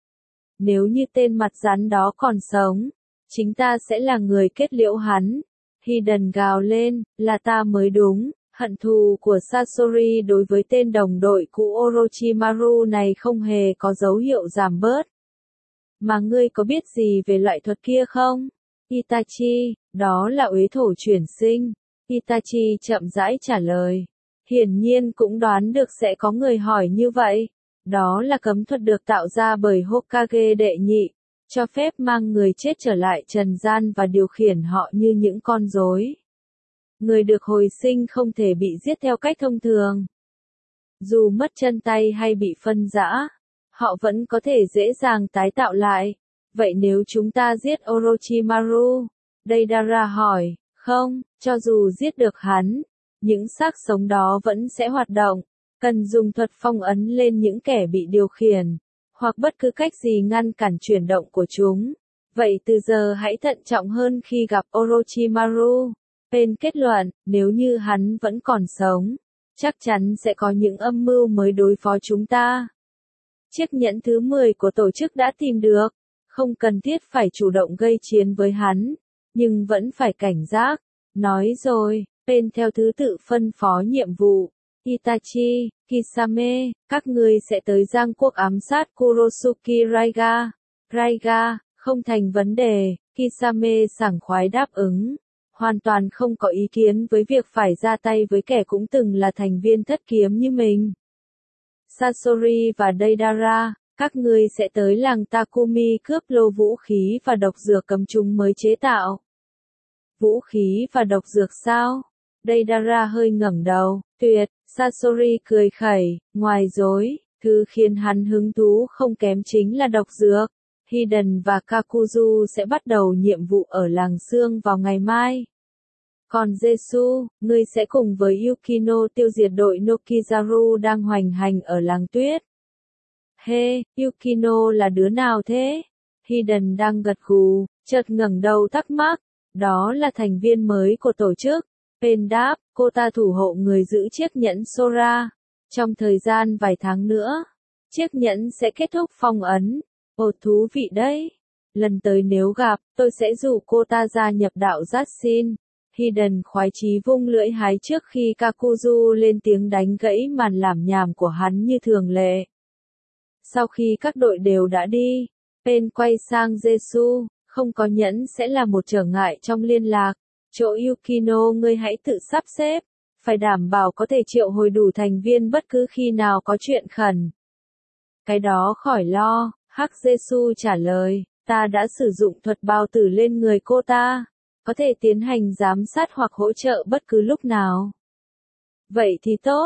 Nếu như tên mặt rắn đó còn sống, chính ta sẽ là người kết liễu hắn. Hiden gào lên, là ta mới đúng. Hận thù của Sasori đối với tên đồng đội cũ Orochimaru này không hề có dấu hiệu giảm bớt. Mà ngươi có biết gì về loại thuật kia không? Itachi, đó là uế thổ chuyển sinh. Itachi chậm rãi trả lời. Hiển nhiên cũng đoán được sẽ có người hỏi như vậy. Đó là cấm thuật được tạo ra bởi Hokage đệ nhị, cho phép mang người chết trở lại trần gian và điều khiển họ như những con rối. Người được hồi sinh không thể bị giết theo cách thông thường. Dù mất chân tay hay bị phân rã, họ vẫn có thể dễ dàng tái tạo lại. Vậy nếu chúng ta giết Orochimaru? Deidara hỏi, không, cho dù giết được hắn, những xác sống đó vẫn sẽ hoạt động. Cần dùng thuật phong ấn lên những kẻ bị điều khiển, hoặc bất cứ cách gì ngăn cản chuyển động của chúng. Vậy từ giờ hãy thận trọng hơn khi gặp Orochimaru. Pain kết luận, nếu như hắn vẫn còn sống, chắc chắn sẽ có những âm mưu mới đối phó chúng ta. Chiếc nhẫn thứ 10 của tổ chức đã tìm được, không cần thiết phải chủ động gây chiến với hắn, nhưng vẫn phải cảnh giác. Nói rồi, Pain theo thứ tự phân phó nhiệm vụ. Itachi, Kisame, các ngươi sẽ tới Giang Quốc ám sát Kurosuke Raiga. Raiga, không thành vấn đề, Kisame sảng khoái đáp ứng. Hoàn toàn không có ý kiến với việc phải ra tay với kẻ cũng từng là thành viên thất kiếm như mình. Sasori và Deidara, các ngươi sẽ tới làng Takumi cướp lô vũ khí và độc dược cấm chúng mới chế tạo. Vũ khí và độc dược sao? Deidara hơi ngẩng đầu, tuyệt, Sasori cười khẩy, ngoài dối, thứ khiến hắn hứng thú không kém chính là độc dược. Hiden và Kakuzu sẽ bắt đầu nhiệm vụ ở làng Sương vào ngày mai. Còn Jesu, ngươi sẽ cùng với Yukino tiêu diệt đội Nokizaru đang hoành hành ở làng tuyết. Hey, Yukino là đứa nào thế? Hiden đang gật gù, chợt ngẩng đầu thắc mắc. Đó là thành viên mới của tổ chức. Pain đáp, cô ta thủ hộ người giữ chiếc nhẫn Sora. Trong thời gian vài tháng nữa, chiếc nhẫn sẽ kết thúc phong ấn. Ồ thú vị đấy. Lần tới nếu gặp, tôi sẽ rủ cô ta gia nhập đạo Zatsin. Hiden khoái chí vung lưỡi hái trước khi Kakuzu lên tiếng đánh gãy màn làm nhảm của hắn như thường lệ. Sau khi các đội đều đã đi, Pain quay sang Jesu, không có nhẫn sẽ là một trở ngại trong liên lạc. Chỗ Yukino ngươi hãy tự sắp xếp, phải đảm bảo có thể triệu hồi đủ thành viên bất cứ khi nào có chuyện khẩn. Cái đó khỏi lo, Hắc Jesu trả lời, Ta đã sử dụng thuật bao tử lên người cô ta, có thể tiến hành giám sát hoặc hỗ trợ bất cứ lúc nào. Vậy thì tốt,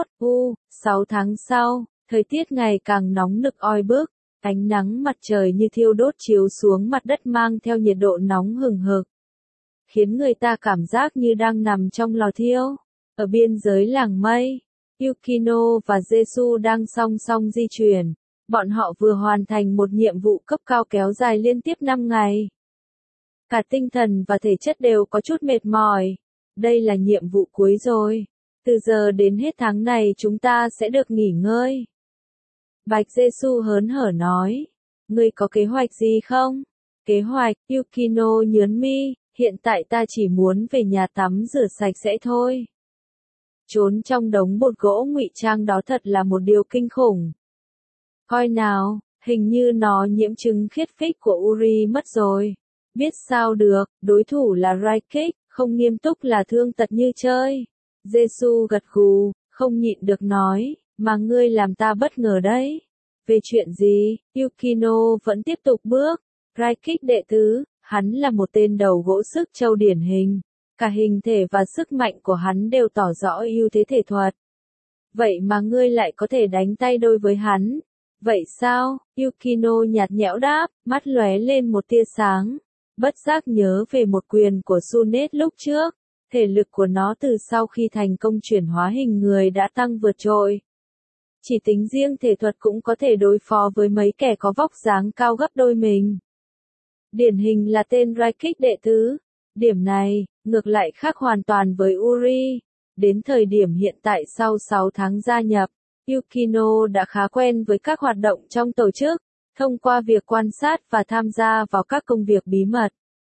6 tháng sau, thời tiết ngày càng nóng nực oi bức, ánh nắng mặt trời như thiêu đốt chiếu xuống mặt đất mang theo nhiệt độ nóng hừng hực, khiến người ta cảm giác như đang nằm trong lò thiêu. Ở biên giới làng mây, Yukino và Jesu đang song song di chuyển. Bọn họ vừa hoàn thành một nhiệm vụ cấp cao kéo dài liên tiếp 5 ngày. Cả tinh thần và thể chất đều có chút mệt mỏi. Đây là nhiệm vụ cuối rồi. Từ giờ đến hết tháng này chúng ta sẽ được nghỉ ngơi. Bạch Jesu hớn hở nói. Ngươi có kế hoạch gì không? Kế hoạch, Yukino nhớn mi, hiện tại ta chỉ muốn về nhà tắm rửa sạch sẽ thôi. Trốn trong đống bột gỗ ngụy trang đó thật là một điều kinh khủng. Coi nào, hình như nó nhiễm chứng khiết phích của Uri mất rồi. Biết sao được, đối thủ là Raikik, không nghiêm túc là thương tật như chơi. Jesu gật gù, không nhịn được nói, mà ngươi làm ta bất ngờ đấy. Về chuyện gì, Yukino vẫn tiếp tục bước. Raikik đệ tứ, hắn là một tên đầu gỗ sức trâu điển hình. Cả hình thể và sức mạnh của hắn đều tỏ rõ ưu thế thể thuật. Vậy mà ngươi lại có thể đánh tay đôi với hắn. Vậy sao? Yukino nhạt nhẽo đáp, mắt lóe lên một tia sáng. Bất giác nhớ về một quyền của Sunet lúc trước. Thể lực của nó từ sau khi thành công chuyển hóa hình người đã tăng vượt trội. Chỉ tính riêng thể thuật cũng có thể đối phó với mấy kẻ có vóc dáng cao gấp đôi mình. Điển hình là tên Raikik đệ tứ. Điểm này, ngược lại khác hoàn toàn với Uri. Đến thời điểm hiện tại sau 6 tháng gia nhập, Yukino đã khá quen với các hoạt động trong tổ chức, thông qua việc quan sát và tham gia vào các công việc bí mật.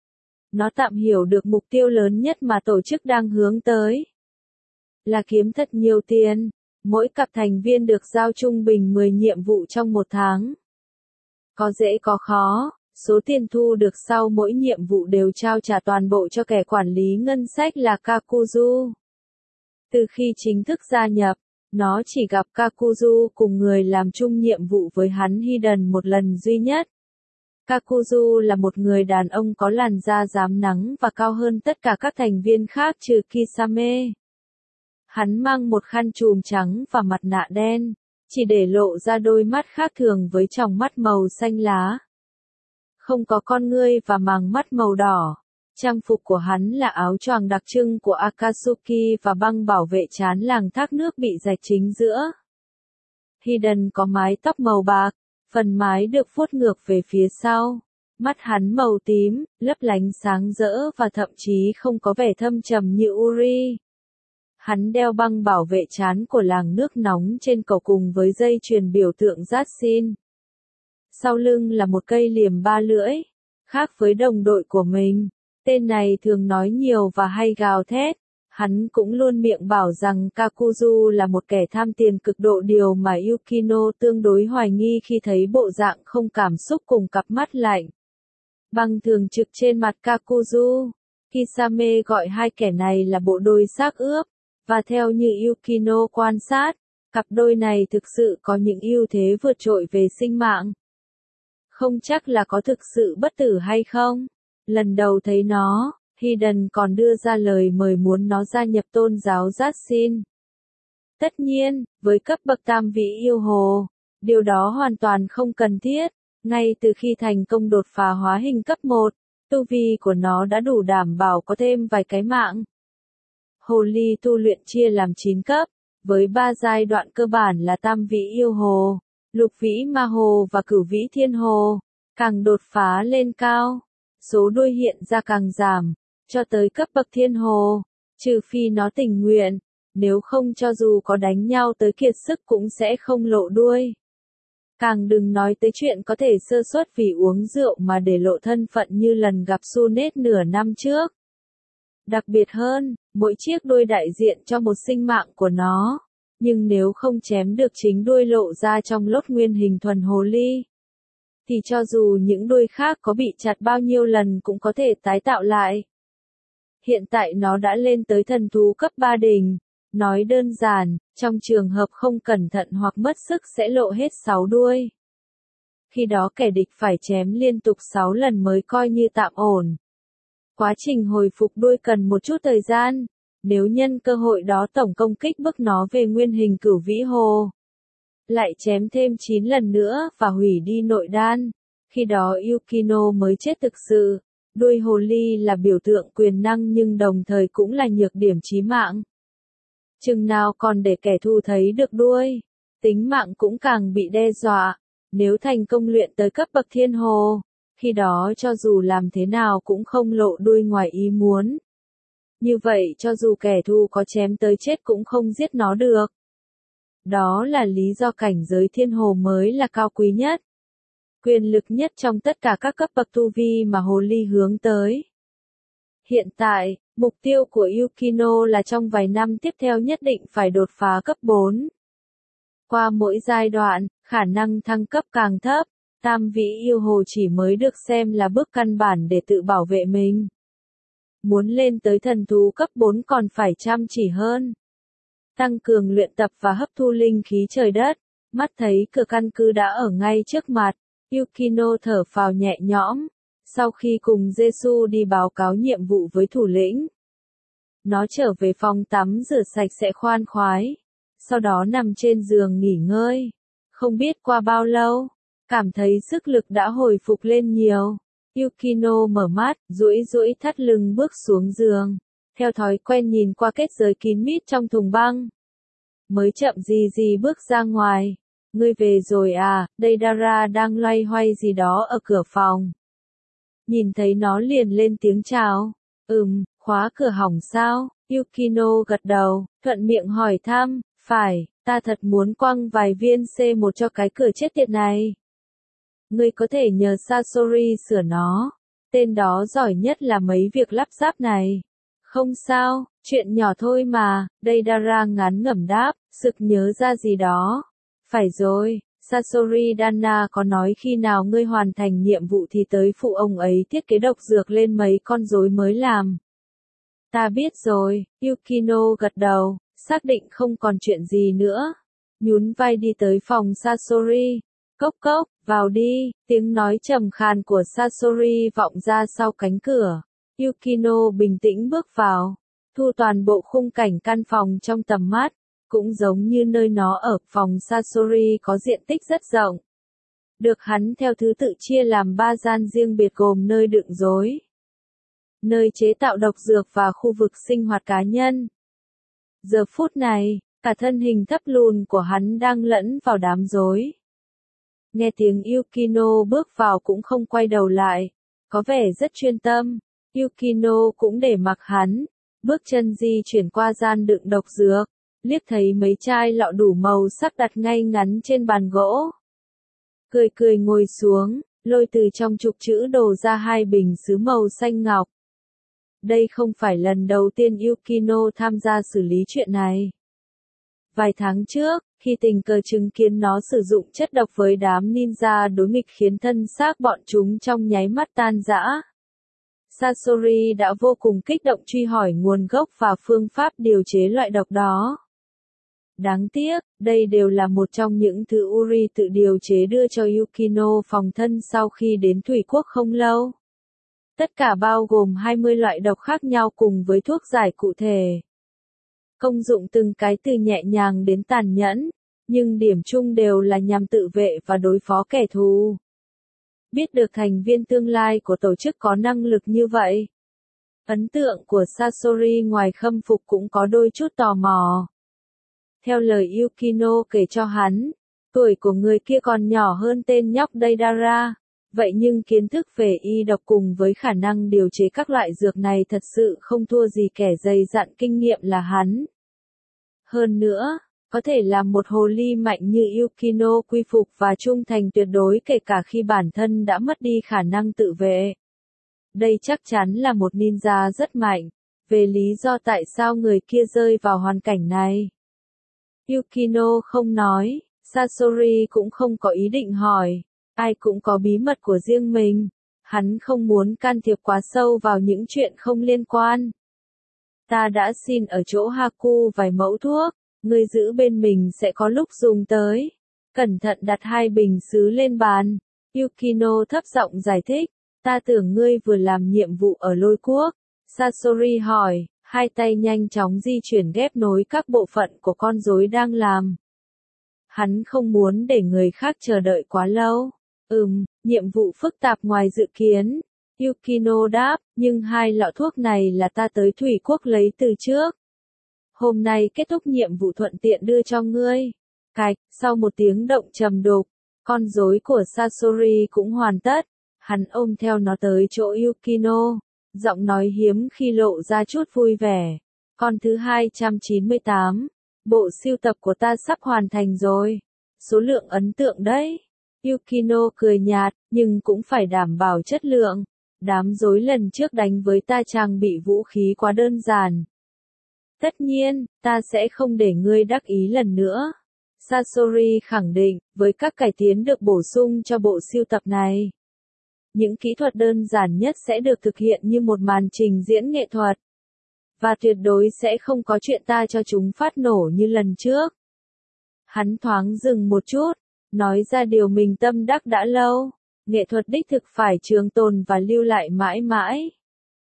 Nó tạm hiểu được mục tiêu lớn nhất mà tổ chức đang hướng tới. Là kiếm thật nhiều tiền. Mỗi cặp thành viên được giao trung bình 10 nhiệm vụ trong một tháng. Có dễ có khó. Số tiền thu được sau mỗi nhiệm vụ đều trao trả toàn bộ cho kẻ quản lý ngân sách là Kakuzu. Từ khi chính thức gia nhập, nó chỉ gặp Kakuzu cùng người làm chung nhiệm vụ với hắn Hiden một lần duy nhất. Kakuzu là một người đàn ông có làn da rám nắng và cao hơn tất cả các thành viên khác trừ Kisame. Hắn mang một khăn trùm trắng và mặt nạ đen, chỉ để lộ ra đôi mắt khác thường với tròng mắt màu xanh lá. Không có con ngươi và màng mắt màu đỏ. Trang phục của hắn là áo choàng đặc trưng của Akatsuki và băng bảo vệ trán làng thác nước bị rạch chính giữa. Hiden có mái tóc màu bạc, phần mái được vuốt ngược về phía sau. Mắt hắn màu tím, lấp lánh sáng rỡ và thậm chí không có vẻ thâm trầm như Uri. Hắn đeo băng bảo vệ trán của làng nước nóng trên cổ cùng với dây chuyền biểu tượng Zatsin. Sau lưng là một cây liềm ba lưỡi. Khác với đồng đội của mình, tên này thường nói nhiều và hay gào thét. Hắn cũng luôn miệng bảo rằng Kakuzu là một kẻ tham tiền cực độ, điều mà Yukino tương đối hoài nghi khi thấy bộ dạng không cảm xúc cùng cặp mắt lạnh băng thường trực trên mặt Kakuzu. Kisame gọi hai kẻ này là bộ đôi xác ướp, và theo như Yukino quan sát, cặp đôi này thực sự có những ưu thế vượt trội về sinh mạng. Không chắc là có thực sự bất tử hay không. Lần đầu thấy nó, Hiden còn đưa ra lời mời muốn nó gia nhập tôn giáo Zatsin. Tất nhiên, với cấp bậc tam vị yêu hồ, điều đó hoàn toàn không cần thiết. Ngay từ khi thành công đột phá hóa hình cấp 1, tu vi của nó đã đủ đảm bảo có thêm vài cái mạng. Hồ ly tu luyện chia làm 9 cấp, với 3 giai đoạn cơ bản là tam vị yêu hồ, lục vĩ ma hồ và cửu vĩ thiên hồ. Càng đột phá lên cao, số đuôi hiện ra càng giảm, cho tới cấp bậc thiên hồ, trừ phi nó tình nguyện, nếu không cho dù có đánh nhau tới kiệt sức cũng sẽ không lộ đuôi. Càng đừng nói tới chuyện có thể sơ suất vì uống rượu mà để lộ thân phận như lần gặp Sunet nửa năm trước. Đặc biệt hơn, mỗi chiếc đuôi đại diện cho một sinh mạng của nó, nhưng nếu không chém được chính đuôi lộ ra trong lốt nguyên hình thuần hồ ly, thì cho dù những đuôi khác có bị chặt bao nhiêu lần cũng có thể tái tạo lại. Hiện tại nó đã lên tới thần thú cấp 3 đỉnh. Nói đơn giản, trong trường hợp không cẩn thận hoặc mất sức sẽ lộ hết 6 đuôi. khi đó kẻ địch phải chém liên tục 6 lần mới coi như tạm ổn. Quá trình hồi phục đuôi cần một chút thời gian, nếu nhân cơ hội đó tổng công kích bức nó về nguyên hình cửu vĩ hồ. Lại chém thêm 9 lần nữa và hủy đi nội đan. Khi đó Yukino mới chết thực sự. Đuôi hồ ly là biểu tượng quyền năng nhưng đồng thời cũng là nhược điểm chí mạng. Chừng nào còn để kẻ thù thấy được đuôi, tính mạng cũng càng bị đe dọa. Nếu thành công luyện tới cấp bậc thiên hồ, khi đó cho dù làm thế nào cũng không lộ đuôi ngoài ý muốn. Như vậy cho dù kẻ thù có chém tới chết cũng không giết nó được. Đó là lý do cảnh giới thiên hồ mới là cao quý nhất. Quyền lực nhất trong tất cả các cấp bậc tu vi mà hồ ly hướng tới. Hiện tại, mục tiêu của Yukino là trong vài năm tiếp theo nhất định phải đột phá cấp 4. Qua mỗi giai đoạn, khả năng thăng cấp càng thấp, tam vĩ yêu hồ chỉ mới được xem là bước căn bản để tự bảo vệ mình. Muốn lên tới thần thú cấp 4 còn phải chăm chỉ hơn. Tăng cường luyện tập và hấp thu linh khí trời đất, mắt thấy cửa căn cứ đã ở ngay trước mặt, Yukino thở phào nhẹ nhõm, sau khi cùng Jesu đi báo cáo nhiệm vụ với thủ lĩnh. Nó trở về phòng tắm rửa sạch sẽ khoan khoái, sau đó nằm trên giường nghỉ ngơi. Không biết qua bao lâu, cảm thấy sức lực đã hồi phục lên nhiều. Yukino mở mắt, duỗi thắt lưng bước xuống giường, theo thói quen nhìn qua kết giới kín mít trong thùng băng. Mới chậm gì bước ra ngoài. Ngươi về rồi à, Deidara đang loay hoay gì đó ở cửa phòng. Nhìn thấy nó liền lên tiếng chào. Khóa cửa hỏng sao? Yukino gật đầu, thuận miệng hỏi thăm, phải, ta thật muốn quăng vài viên C1 cho cái cửa chết tiệt này. Ngươi có thể nhờ Sasori sửa nó, tên đó giỏi nhất là mấy việc lắp ráp này. Không sao, chuyện nhỏ thôi mà, Deidara ngán ngẩm đáp, sực nhớ ra gì đó. Phải rồi, Sasori Dana có nói khi nào ngươi hoàn thành nhiệm vụ thì tới phụ ông ấy thiết kế độc dược lên mấy con rối mới làm. Ta biết rồi, Yukino gật đầu, xác định không còn chuyện gì nữa. Nhún vai đi tới phòng Sasori. Cốc cốc, vào đi, tiếng nói trầm khàn của Sasori vọng ra sau cánh cửa. Yukino bình tĩnh bước vào, thu toàn bộ khung cảnh căn phòng trong tầm mắt, cũng giống như nơi nó ở, phòng Sasori có diện tích rất rộng. Được hắn theo thứ tự chia làm 3 gian riêng biệt gồm nơi đựng rối, nơi chế tạo độc dược và khu vực sinh hoạt cá nhân. Giờ phút này, cả thân hình thấp lùn của hắn đang lẫn vào đám rối. Nghe tiếng Yukino bước vào cũng không quay đầu lại, có vẻ rất chuyên tâm. Yukino cũng để mặc hắn, bước chân di chuyển qua gian đựng độc dược, liếc thấy mấy chai lọ đủ màu sắc đặt ngay ngắn trên bàn gỗ. Cười ngồi xuống, lôi từ trong trục trữ đồ ra 2 bình sứ màu xanh ngọc. Đây không phải lần đầu tiên Yukino tham gia xử lý chuyện này. Vài tháng trước, khi tình cờ chứng kiến nó sử dụng chất độc với đám ninja đối nghịch khiến thân xác bọn chúng trong nháy mắt tan rã, Sasori đã vô cùng kích động truy hỏi nguồn gốc và phương pháp điều chế loại độc đó. Đáng tiếc, đây đều là một trong những thứ Uri tự điều chế đưa cho Yukino phòng thân sau khi đến Thủy Quốc không lâu. Tất cả bao gồm 20 loại độc khác nhau cùng với thuốc giải cụ thể. Công dụng từng cái từ nhẹ nhàng đến tàn nhẫn, nhưng điểm chung đều là nhằm tự vệ và đối phó kẻ thù. Biết được thành viên tương lai của tổ chức có năng lực như vậy, ấn tượng của Sasori ngoài khâm phục cũng có đôi chút tò mò. Theo lời Yukino kể cho hắn, tuổi của người kia còn nhỏ hơn tên nhóc Deidara, vậy nhưng kiến thức về y độc cùng với khả năng điều chế các loại dược này thật sự không thua gì kẻ dày dặn kinh nghiệm là hắn. Hơn nữa, có thể làm một hồ ly mạnh như Yukino quy phục và trung thành tuyệt đối kể cả khi bản thân đã mất đi khả năng tự vệ. Đây chắc chắn là một ninja rất mạnh, về lý do tại sao người kia rơi vào hoàn cảnh này. Yukino không nói, Sasori cũng không có ý định hỏi, ai cũng có bí mật của riêng mình, hắn không muốn can thiệp quá sâu vào những chuyện không liên quan. Ta đã xin ở chỗ Haku vài mẫu thuốc, ngươi giữ bên mình sẽ có lúc dùng tới. Cẩn thận đặt 2 bình sứ lên bàn. Yukino thấp giọng giải thích. Ta tưởng ngươi vừa làm nhiệm vụ ở Lôi Quốc. Sasori hỏi, hai tay nhanh chóng di chuyển ghép nối các bộ phận của con rối đang làm. Hắn không muốn để người khác chờ đợi quá lâu. Nhiệm vụ phức tạp ngoài dự kiến. Yukino đáp, nhưng hai lọ thuốc này là ta tới Thủy Quốc lấy từ trước. Hôm nay kết thúc nhiệm vụ thuận tiện đưa cho ngươi. Cạch, sau một tiếng động trầm đục, con rối của Sasori cũng hoàn tất. Hắn ôm theo nó tới chỗ Yukino. Giọng nói hiếm khi lộ ra chút vui vẻ. Con thứ 298. Bộ sưu tập của ta sắp hoàn thành rồi. Số lượng ấn tượng đấy. Yukino cười nhạt, nhưng cũng phải đảm bảo chất lượng. Đám rối lần trước đánh với ta trang bị vũ khí quá đơn giản. Tất nhiên, ta sẽ không để ngươi đắc ý lần nữa. Sasori khẳng định, với các cải tiến được bổ sung cho bộ sưu tập này. Những kỹ thuật đơn giản nhất sẽ được thực hiện như một màn trình diễn nghệ thuật. Và tuyệt đối sẽ không có chuyện ta cho chúng phát nổ như lần trước. Hắn thoáng dừng một chút, nói ra điều mình tâm đắc đã lâu. Nghệ thuật đích thực phải trường tồn và lưu lại mãi mãi.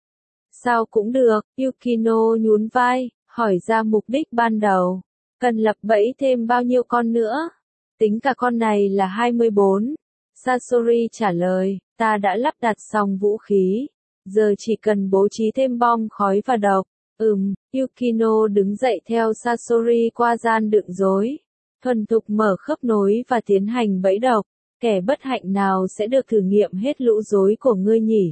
Sao cũng được, Yukino nhún vai, hỏi ra mục đích ban đầu. Cần lập bẫy thêm bao nhiêu con nữa? Tính cả con này là 24. Sasori trả lời, ta đã lắp đặt xong vũ khí. Giờ chỉ cần bố trí thêm bom khói và độc. Yukino đứng dậy theo Sasori qua gian đựng rối. Thuần thục mở khớp nối và tiến hành bẫy độc. Kẻ bất hạnh nào sẽ được thử nghiệm hết lũ rối của ngươi nhỉ?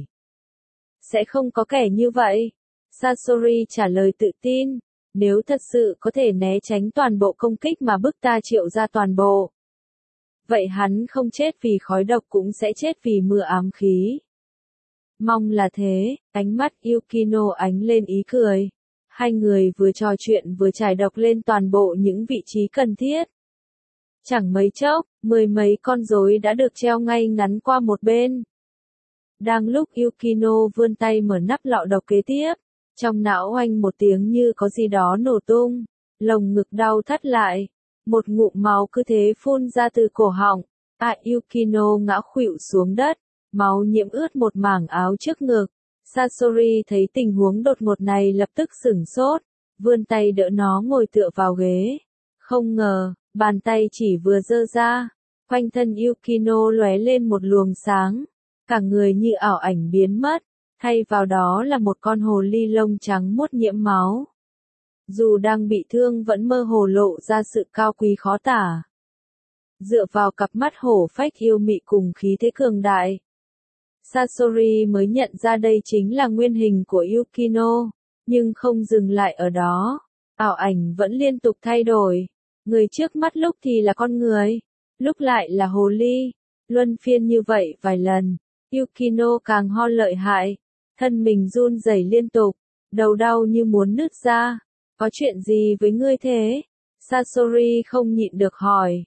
Sẽ không có kẻ như vậy. Sasori trả lời tự tin. Nếu thật sự có thể né tránh toàn bộ công kích mà bức ta triệu ra toàn bộ. Vậy hắn không chết vì khói độc cũng sẽ chết vì mưa ám khí. Mong là thế, ánh mắt Yukino ánh lên ý cười. Hai người vừa trò chuyện vừa trải độc lên toàn bộ những vị trí cần thiết. Chẳng mấy chốc, mười mấy con rối đã được treo ngay ngắn qua một bên. Đang lúc Yukino vươn tay mở nắp lọ độc kế tiếp, trong não oanh một tiếng như có gì đó nổ tung, lồng ngực đau thắt lại, một ngụm máu cứ thế phun ra từ cổ họng. Yukino ngã khuỵu xuống đất, máu nhiễm ướt một mảng áo trước ngực. Sasori thấy tình huống đột ngột này lập tức sửng sốt, vươn tay đỡ nó ngồi tựa vào ghế. Không ngờ, bàn tay chỉ vừa giơ ra, quanh thân Yukino lóe lên một luồng sáng, cả người như ảo ảnh biến mất, thay vào đó là một con hồ ly lông trắng muốt nhiễm máu. Dù đang bị thương vẫn mơ hồ lộ ra sự cao quý khó tả. Dựa vào cặp mắt hổ phách yêu mị cùng khí thế cường đại, Sasori mới nhận ra đây chính là nguyên hình của Yukino, nhưng không dừng lại ở đó. Ảo ảnh vẫn liên tục thay đổi. Người trước mắt lúc thì là con người, lúc lại là hồ ly. Luân phiên như vậy vài lần, Yukino càng ho lợi hại, thân mình run rẩy liên tục, đầu đau như muốn nứt ra. Có chuyện gì với ngươi thế? Sasori không nhịn được hỏi.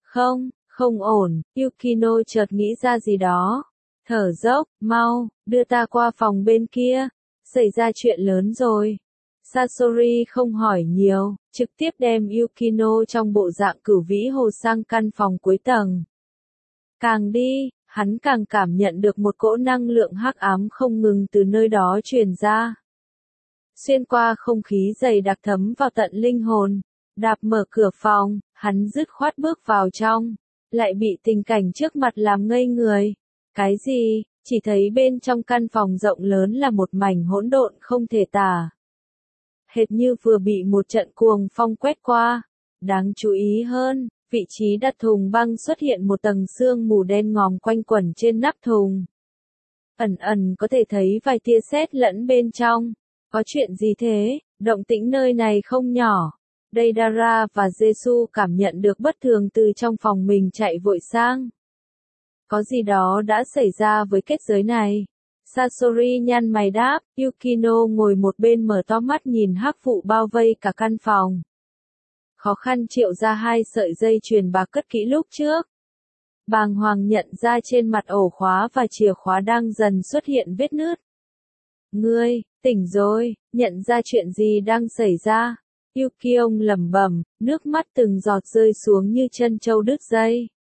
Không ổn, Yukino chợt nghĩ ra gì đó. Thở dốc, mau, đưa ta qua phòng bên kia. Xảy ra chuyện lớn rồi. Sasori không hỏi nhiều, trực tiếp đem Yukino trong bộ dạng cửu vĩ hồ sang căn phòng cuối tầng. Càng đi, hắn càng cảm nhận được một cỗ năng lượng hắc ám không ngừng từ nơi đó truyền ra. Xuyên qua không khí dày đặc thấm vào tận linh hồn, đạp mở cửa phòng, hắn dứt khoát bước vào trong, lại bị tình cảnh trước mặt làm ngây người. Cái gì? Chỉ thấy bên trong căn phòng rộng lớn là một mảnh hỗn độn không thể tả. Hệt như vừa bị một trận cuồng phong quét qua. Đáng chú ý hơn, vị trí đặt thùng băng xuất hiện một tầng sương mù đen ngòm quanh quẩn trên nắp thùng. Ẩn ẩn có thể thấy vài tia sét lẫn bên trong. Có chuyện gì thế? Động tĩnh nơi này không nhỏ. Deidara và Jesu cảm nhận được bất thường từ trong phòng mình chạy vội sang. Có gì đó đã xảy ra với kết giới này. Sasori nhăn mày đáp, Yukino ngồi một bên mở to mắt nhìn hắc vụ bao vây cả căn phòng. Khó khăn triệu ra hai sợi dây chuyền bạc cất kỹ lúc trước. Bàng hoàng nhận ra trên mặt ổ khóa và chìa khóa đang dần xuất hiện vết nứt. Ngươi, tỉnh rồi, nhận ra chuyện gì đang xảy ra. Yukion lẩm bẩm, nước mắt từng giọt rơi xuống như chân trâu đứt dây.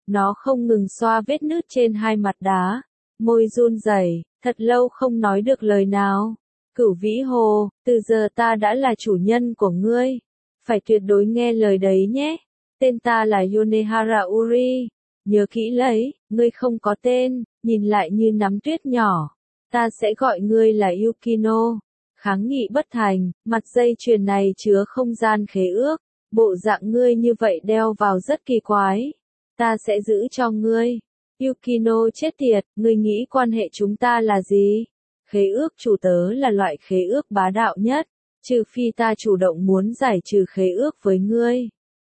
Nó không ngừng xoa vết nứt trên hai mặt đá, môi run rẩy, thật lâu không nói được lời nào. Cửu Vĩ Hồ, từ giờ ta đã là chủ nhân của ngươi. Phải tuyệt đối nghe lời đấy nhé. Tên ta là Yonehara Uri. Nhớ kỹ lấy, ngươi không có tên, nhìn lại như nắm tuyết nhỏ. Ta sẽ gọi ngươi là Yukino. Kháng nghị bất thành, mặt dây chuyền này chứa không gian khế ước. Bộ dạng ngươi như vậy đeo vào rất kỳ quái. Ta sẽ giữ cho ngươi. Yukino chết tiệt, ngươi nghĩ quan hệ chúng ta là gì? Khế ước chủ tớ là loại khế ước bá đạo nhất, trừ phi ta chủ động muốn giải trừ khế ước với ngươi.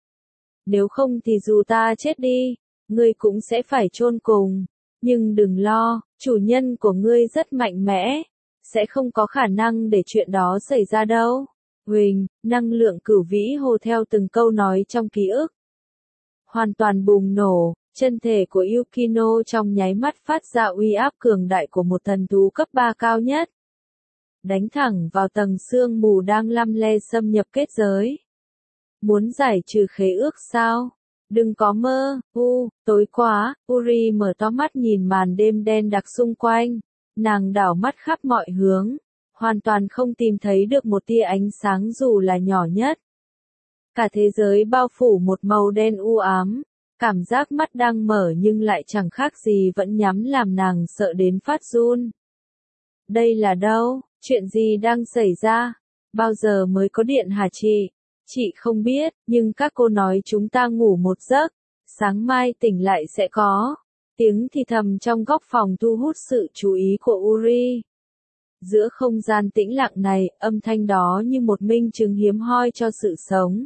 Nếu không thì dù ta chết đi, ngươi cũng sẽ phải chôn cùng. Nhưng đừng lo, chủ nhân của ngươi rất mạnh mẽ, sẽ không có khả năng để chuyện đó xảy ra đâu. Huỳnh, năng lượng Cửu Vĩ Hồ theo từng câu nói trong ký ức hoàn toàn bùng nổ, chân thể của Yukino trong nháy mắt phát ra uy áp cường đại của một thần thú cấp 3 cao nhất. Đánh thẳng vào tầng sương mù đang lăm le xâm nhập kết giới. Muốn giải trừ khế ước sao? Đừng có mơ, tối quá, Uri mở to mắt nhìn màn đêm đen đặc xung quanh. Nàng đảo mắt khắp mọi hướng, hoàn toàn không tìm thấy được một tia ánh sáng dù là nhỏ nhất. Cả thế giới bao phủ một màu đen u ám, cảm giác mắt đang mở nhưng lại chẳng khác gì vẫn nhắm làm nàng sợ đến phát run. Đây là đâu? Chuyện gì đang xảy ra? Bao giờ mới có điện hả chị? Chị không biết, nhưng các cô nói chúng ta ngủ một giấc, sáng mai tỉnh lại sẽ có. Tiếng thì thầm trong góc phòng thu hút sự chú ý của Uri. Giữa không gian tĩnh lặng này, âm thanh đó như một minh chứng hiếm hoi cho sự sống.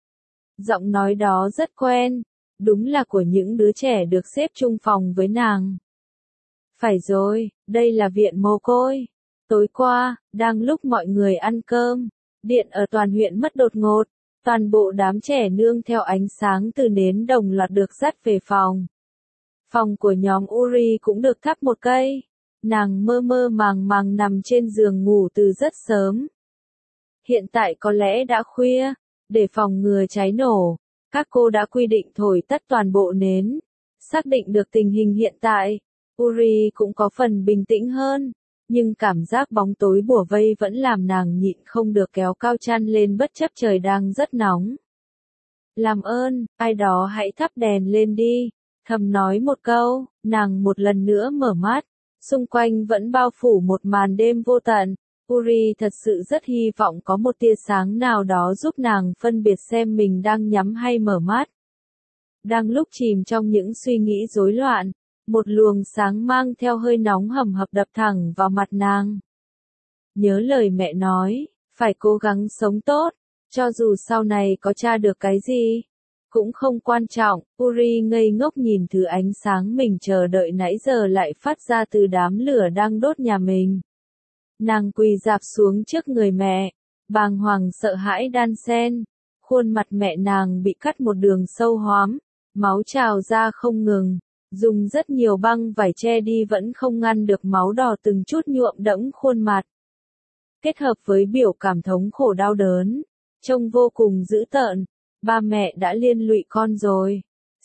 Giọng nói đó rất quen, đúng là của những đứa trẻ được xếp chung phòng với nàng. Phải rồi, đây là viện mồ côi. Tối qua, đang lúc mọi người ăn cơm, điện ở toàn huyện mất đột ngột. Toàn bộ đám trẻ nương theo ánh sáng từ nến đồng loạt được dắt về phòng. Phòng của nhóm Uri cũng được thắp một cây. Nàng mơ mơ màng màng nằm trên giường ngủ từ rất sớm. Hiện tại có lẽ đã khuya, để phòng ngừa cháy nổ, các cô đã quy định thổi tắt toàn bộ nến. Xác định được tình hình hiện tại, Uri cũng có phần bình tĩnh hơn, nhưng cảm giác bóng tối bủa vây vẫn làm nàng nhịn không được kéo cao chăn lên bất chấp trời đang rất nóng. Làm ơn, ai đó hãy thắp đèn lên đi, thầm nói một câu, nàng một lần nữa mở mắt, xung quanh vẫn bao phủ một màn đêm vô tận. Uri thật sự rất hy vọng có một tia sáng nào đó giúp nàng phân biệt xem mình đang nhắm hay mở mắt. Đang lúc chìm trong những suy nghĩ rối loạn, một luồng sáng mang theo hơi nóng hầm hập đập thẳng vào mặt nàng. Nhớ lời mẹ nói, phải cố gắng sống tốt, cho dù sau này có tra được cái gì, cũng không quan trọng. Uri ngây ngốc nhìn thứ ánh sáng mình chờ đợi nãy giờ lại phát ra từ đám lửa đang đốt nhà mình. Nàng quỳ rạp xuống trước người mẹ, bàng hoàng sợ hãi đan xen. Khuôn mặt mẹ nàng bị cắt một đường sâu hoắm, máu trào ra không ngừng. Dùng rất nhiều băng vải che đi vẫn không ngăn được máu đỏ từng chút nhuộm đẫm khuôn mặt. Kết hợp với biểu cảm thống khổ đau đớn, trông vô cùng dữ tợn, ba mẹ đã liên lụy con rồi.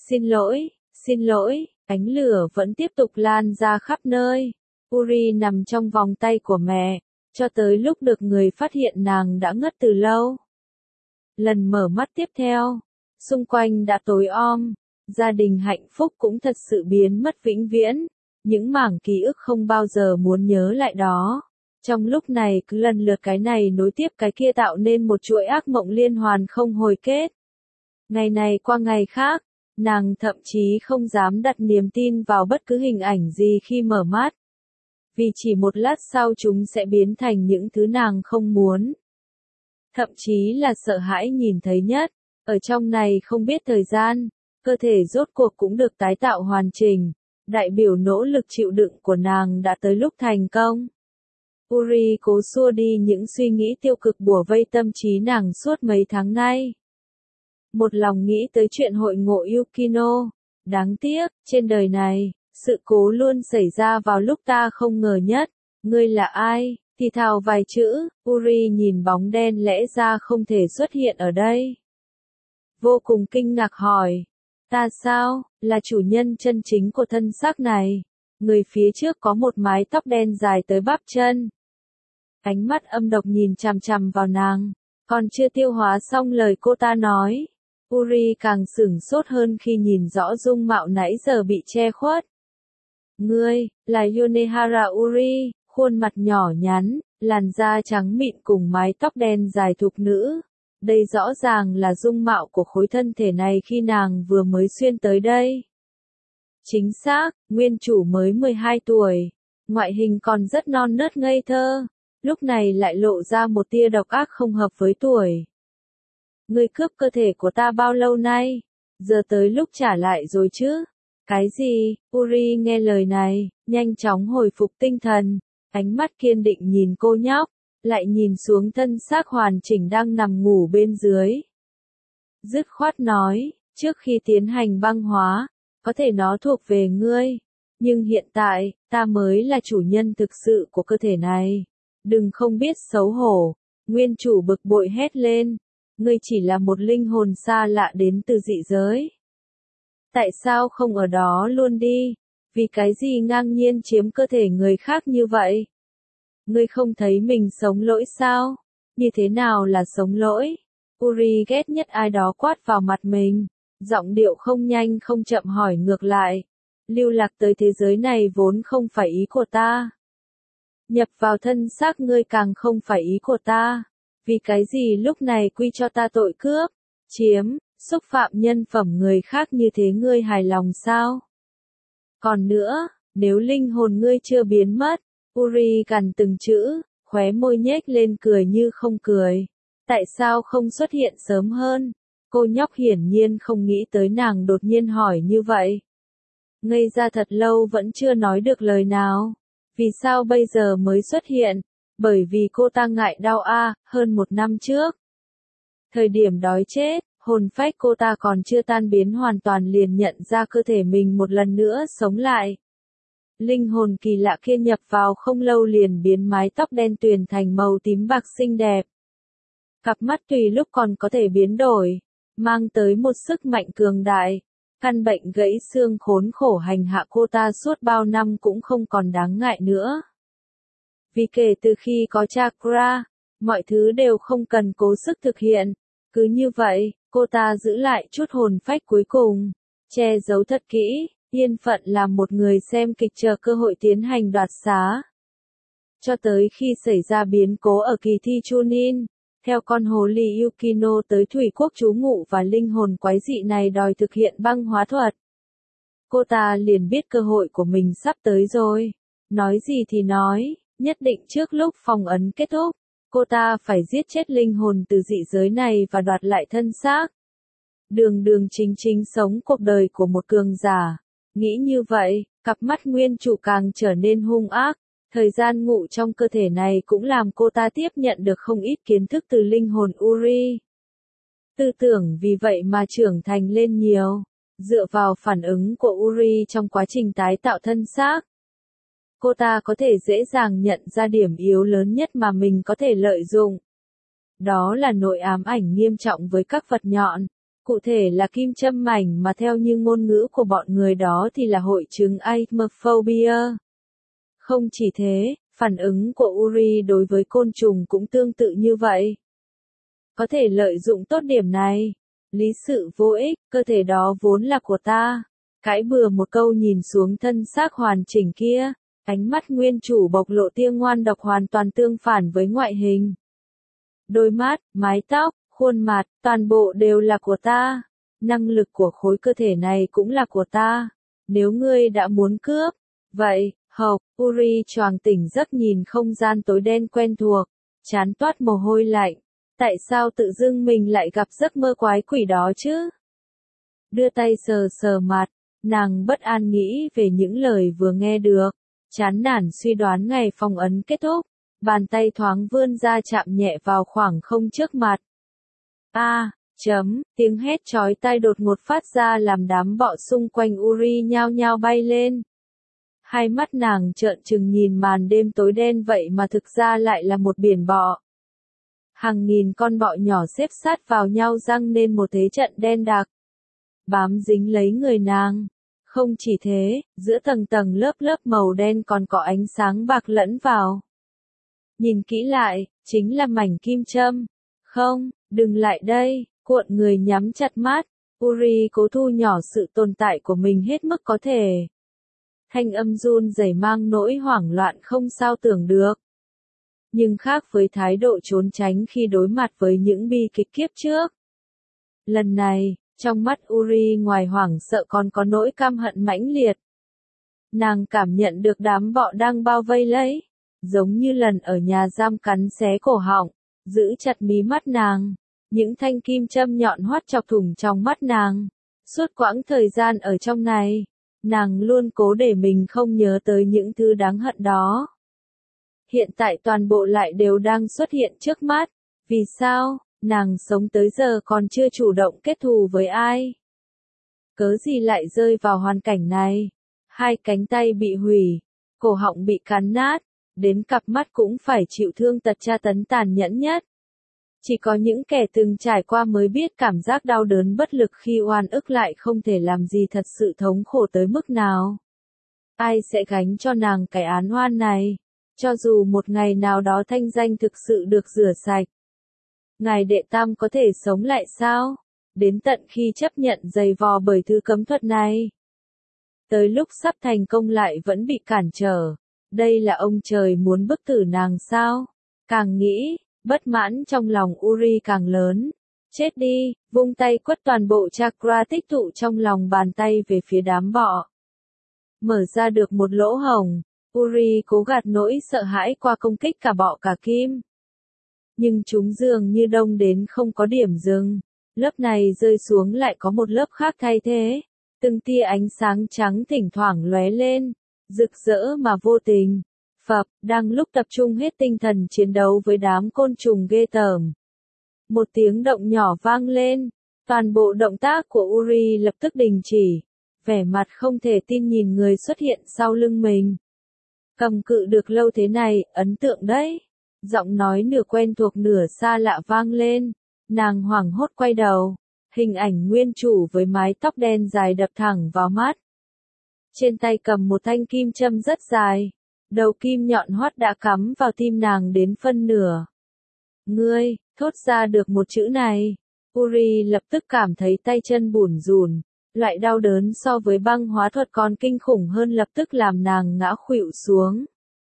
Xin lỗi, ánh lửa vẫn tiếp tục lan ra khắp nơi. Uri nằm trong vòng tay của mẹ, cho tới lúc được người phát hiện nàng đã ngất từ lâu. Lần mở mắt tiếp theo, xung quanh đã tối om. Gia đình hạnh phúc cũng thật sự biến mất vĩnh viễn, những mảng ký ức không bao giờ muốn nhớ lại đó. Trong lúc này cứ lần lượt cái này nối tiếp cái kia tạo nên một chuỗi ác mộng liên hoàn không hồi kết. Ngày này qua ngày khác, nàng thậm chí không dám đặt niềm tin vào bất cứ hình ảnh gì khi mở mắt. Vì chỉ một lát sau chúng sẽ biến thành những thứ nàng không muốn. Thậm chí là sợ hãi nhìn thấy nhất, ở trong này không biết thời gian. Cơ thể rốt cuộc cũng được tái tạo hoàn chỉnh, đại biểu nỗ lực chịu đựng của nàng đã tới lúc thành công. Uri cố xua đi những suy nghĩ tiêu cực bủa vây tâm trí nàng suốt mấy tháng nay. Một lòng nghĩ tới chuyện hội ngộ Yukino. Đáng tiếc, trên đời này, sự cố luôn xảy ra vào lúc ta không ngờ nhất. Ngươi là ai? Thì thào vài chữ, Uri nhìn bóng đen lẽ ra không thể xuất hiện ở đây. Vô cùng kinh ngạc hỏi. Ta sao, là chủ nhân chân chính của thân xác này. Người phía trước có một mái tóc đen dài tới bắp chân. Ánh mắt âm độc nhìn chằm chằm vào nàng. Còn chưa tiêu hóa xong lời cô ta nói. Uri càng sửng sốt hơn khi nhìn rõ dung mạo nãy giờ bị che khuất. Ngươi, là Yonehara Uri, khuôn mặt nhỏ nhắn, làn da trắng mịn cùng mái tóc đen dài thục nữ. Đây rõ ràng là dung mạo của khối thân thể này khi nàng vừa mới xuyên tới đây. Chính xác, nguyên chủ mới 12 tuổi, ngoại hình còn rất non nớt ngây thơ, lúc này lại lộ ra một tia độc ác không hợp với tuổi. Ngươi cướp cơ thể của ta bao lâu nay? Giờ tới lúc trả lại rồi chứ? Cái gì? Uri nghe lời này, nhanh chóng hồi phục tinh thần, ánh mắt kiên định nhìn cô nhóc, lại nhìn xuống thân xác hoàn chỉnh đang nằm ngủ bên dưới. Dứt khoát nói, trước khi tiến hành băng hóa, có thể nó thuộc về ngươi, nhưng hiện tại, ta mới là chủ nhân thực sự của cơ thể này. Đừng không biết xấu hổ, nguyên chủ bực bội hét lên, ngươi chỉ là một linh hồn xa lạ đến từ dị giới. Tại sao không ở đó luôn đi? Vì cái gì ngang nhiên chiếm cơ thể người khác như vậy? Ngươi không thấy mình sống lỗi sao? Như thế nào là sống lỗi? Uri ghét nhất ai đó quát vào mặt mình. Giọng điệu không nhanh không chậm hỏi ngược lại. Lưu lạc tới thế giới này vốn không phải ý của ta. Nhập vào thân xác ngươi càng không phải ý của ta. Vì cái gì lúc này quy cho ta tội cướp, chiếm, xúc phạm nhân phẩm người khác như thế ngươi hài lòng sao? Còn nữa, nếu linh hồn ngươi chưa biến mất, Uri gằn từng chữ, khóe môi nhếch lên cười như không cười. Tại sao không xuất hiện sớm hơn? Cô nhóc hiển nhiên không nghĩ tới nàng đột nhiên hỏi như vậy. Ngây ra thật lâu vẫn chưa nói được lời nào. Vì sao bây giờ mới xuất hiện? Bởi vì cô ta ngại đau hơn 1 năm trước. Thời điểm đói chết, hồn phách cô ta còn chưa tan biến hoàn toàn liền nhận ra cơ thể mình một lần nữa sống lại. Linh hồn kỳ lạ kia nhập vào không lâu liền biến mái tóc đen tuyền thành màu tím bạc xinh đẹp. Cặp mắt tùy lúc còn có thể biến đổi, mang tới một sức mạnh cường đại. Căn bệnh gãy xương khốn khổ hành hạ cô ta suốt bao năm cũng không còn đáng ngại nữa. Vì kể từ khi có chakra, mọi thứ đều không cần cố sức thực hiện. Cứ như vậy, cô ta giữ lại chút hồn phách cuối cùng, che giấu thật kỹ, yên phận làm một người xem kịch chờ cơ hội tiến hành đoạt xá. Cho tới khi xảy ra biến cố ở kỳ thi Chunin, theo con hồ ly Yukino tới thủy quốc trú ngụ và linh hồn quái dị này đòi thực hiện băng hóa thuật. Cô ta liền biết cơ hội của mình sắp tới rồi. Nói gì thì nói, nhất định trước lúc phong ấn kết thúc, cô ta phải giết chết linh hồn từ dị giới này và đoạt lại thân xác. Đường đường chính chính sống cuộc đời của một cường giả. Nghĩ như vậy, cặp mắt nguyên chủ càng trở nên hung ác. Thời gian ngủ trong cơ thể này cũng làm cô ta tiếp nhận được không ít kiến thức từ linh hồn Uri. Tư tưởng vì vậy mà trưởng thành lên nhiều. Dựa vào phản ứng của Uri trong quá trình tái tạo thân xác, cô ta có thể dễ dàng nhận ra điểm yếu lớn nhất mà mình có thể lợi dụng. Đó là nỗi ám ảnh nghiêm trọng với các vật nhọn. Cụ thể là kim châm mảnh mà theo như ngôn ngữ của bọn người đó thì là hội chứng arachnophobia. Không chỉ thế, phản ứng của Uri đối với côn trùng cũng tương tự như vậy. Có thể lợi dụng tốt điểm này. Lý sự vô ích, cơ thể đó vốn là của ta. Cãi bừa một câu nhìn xuống thân xác hoàn chỉnh kia. Ánh mắt nguyên chủ bộc lộ tia ngoan độc hoàn toàn tương phản với ngoại hình. Đôi mắt, mái tóc, khuôn mặt, toàn bộ đều là của ta. Năng lực của khối cơ thể này cũng là của ta. Nếu ngươi đã muốn cướp, vậy, Hộc, Uri choàng tỉnh giấc nhìn không gian tối đen quen thuộc, chán toát mồ hôi lạnh. Tại sao tự dưng mình lại gặp giấc mơ quái quỷ đó chứ? Đưa tay sờ sờ mặt, nàng bất an nghĩ về những lời vừa nghe được. Chán nản suy đoán ngày phong ấn kết thúc, bàn tay thoáng vươn ra chạm nhẹ vào khoảng không trước mặt. Tiếng hét chói tai đột ngột phát ra làm đám bọ xung quanh Uri nhao nhao bay lên. Hai mắt nàng trợn trừng nhìn màn đêm tối đen vậy mà thực ra lại là một biển bọ. Hàng nghìn con bọ nhỏ xếp sát vào nhau giăng nên một thế trận đen đặc. bám dính lấy người nàng. Không chỉ thế, giữa tầng tầng lớp lớp màu đen còn có ánh sáng bạc lẫn vào. Nhìn kỹ lại, chính là mảnh kim châm. Không, đừng lại đây, cuộn người nhắm chặt mắt. Uri cố thu nhỏ sự tồn tại của mình hết mức có thể. Thanh âm run rẩy mang nỗi hoảng loạn không sao tưởng được. Nhưng khác với thái độ trốn tránh khi đối mặt với những bi kịch kiếp trước. Lần này, trong mắt Uri ngoài hoảng sợ còn có nỗi căm hận mãnh liệt. Nàng cảm nhận được đám bọ đang bao vây lấy, giống như lần ở nhà giam cắn xé cổ họng, giữ chặt mí mắt nàng. Những thanh kim châm nhọn hoắt chọc thủng trong mắt nàng. Suốt quãng thời gian ở trong này, nàng luôn cố để mình không nhớ tới những thứ đáng hận đó. Hiện tại toàn bộ lại đều đang xuất hiện trước mắt. Vì sao, nàng sống tới giờ còn chưa chủ động kết thù với ai? Cớ gì lại rơi vào hoàn cảnh này? Hai cánh tay bị hủy, cổ họng bị cắn nát, đến cặp mắt cũng phải chịu thương tật tra tấn tàn nhẫn nhất. Chỉ có những kẻ từng trải qua mới biết cảm giác đau đớn bất lực khi oan ức lại không thể làm gì thật sự thống khổ tới mức nào. Ai sẽ gánh cho nàng cái án oan này? Cho dù một ngày nào đó thanh danh thực sự được rửa sạch. Ngài đệ tam có thể sống lại sao? Đến tận khi chấp nhận dày vò bởi thứ cấm thuật này. Tới lúc sắp thành công lại vẫn bị cản trở. Đây là ông trời muốn bức tử nàng sao? Càng nghĩ, bất mãn trong lòng Uri càng lớn. Chết đi, vung tay quất toàn bộ chakra tích tụ trong lòng bàn tay về phía đám bọ. Mở ra được một lỗ hổng, Uri cố gạt nỗi sợ hãi qua công kích cả bọ cả kim. Nhưng chúng dường như đông đến không có điểm dừng. Lớp này rơi xuống lại có một lớp khác thay thế. Từng tia ánh sáng trắng thỉnh thoảng lóe lên, rực rỡ mà vô tình. Phập, đang lúc tập trung hết tinh thần chiến đấu với đám côn trùng ghê tởm. Một tiếng động nhỏ vang lên, toàn bộ động tác của Uri lập tức đình chỉ, vẻ mặt không thể tin nhìn người xuất hiện sau lưng mình. Cầm cự được lâu thế này, ấn tượng đấy. Giọng nói nửa quen thuộc nửa xa lạ vang lên, nàng hoảng hốt quay đầu, hình ảnh nguyên chủ với mái tóc đen dài đập thẳng vào mắt. Trên tay cầm một thanh kim châm rất dài. Đầu kim nhọn hoắt đã cắm vào tim nàng đến phân nửa. Ngươi, thốt ra được một chữ này. Uri lập tức cảm thấy tay chân bủn rủn. Loại đau đớn so với băng hóa thuật còn kinh khủng hơn lập tức làm nàng ngã khuỵu xuống.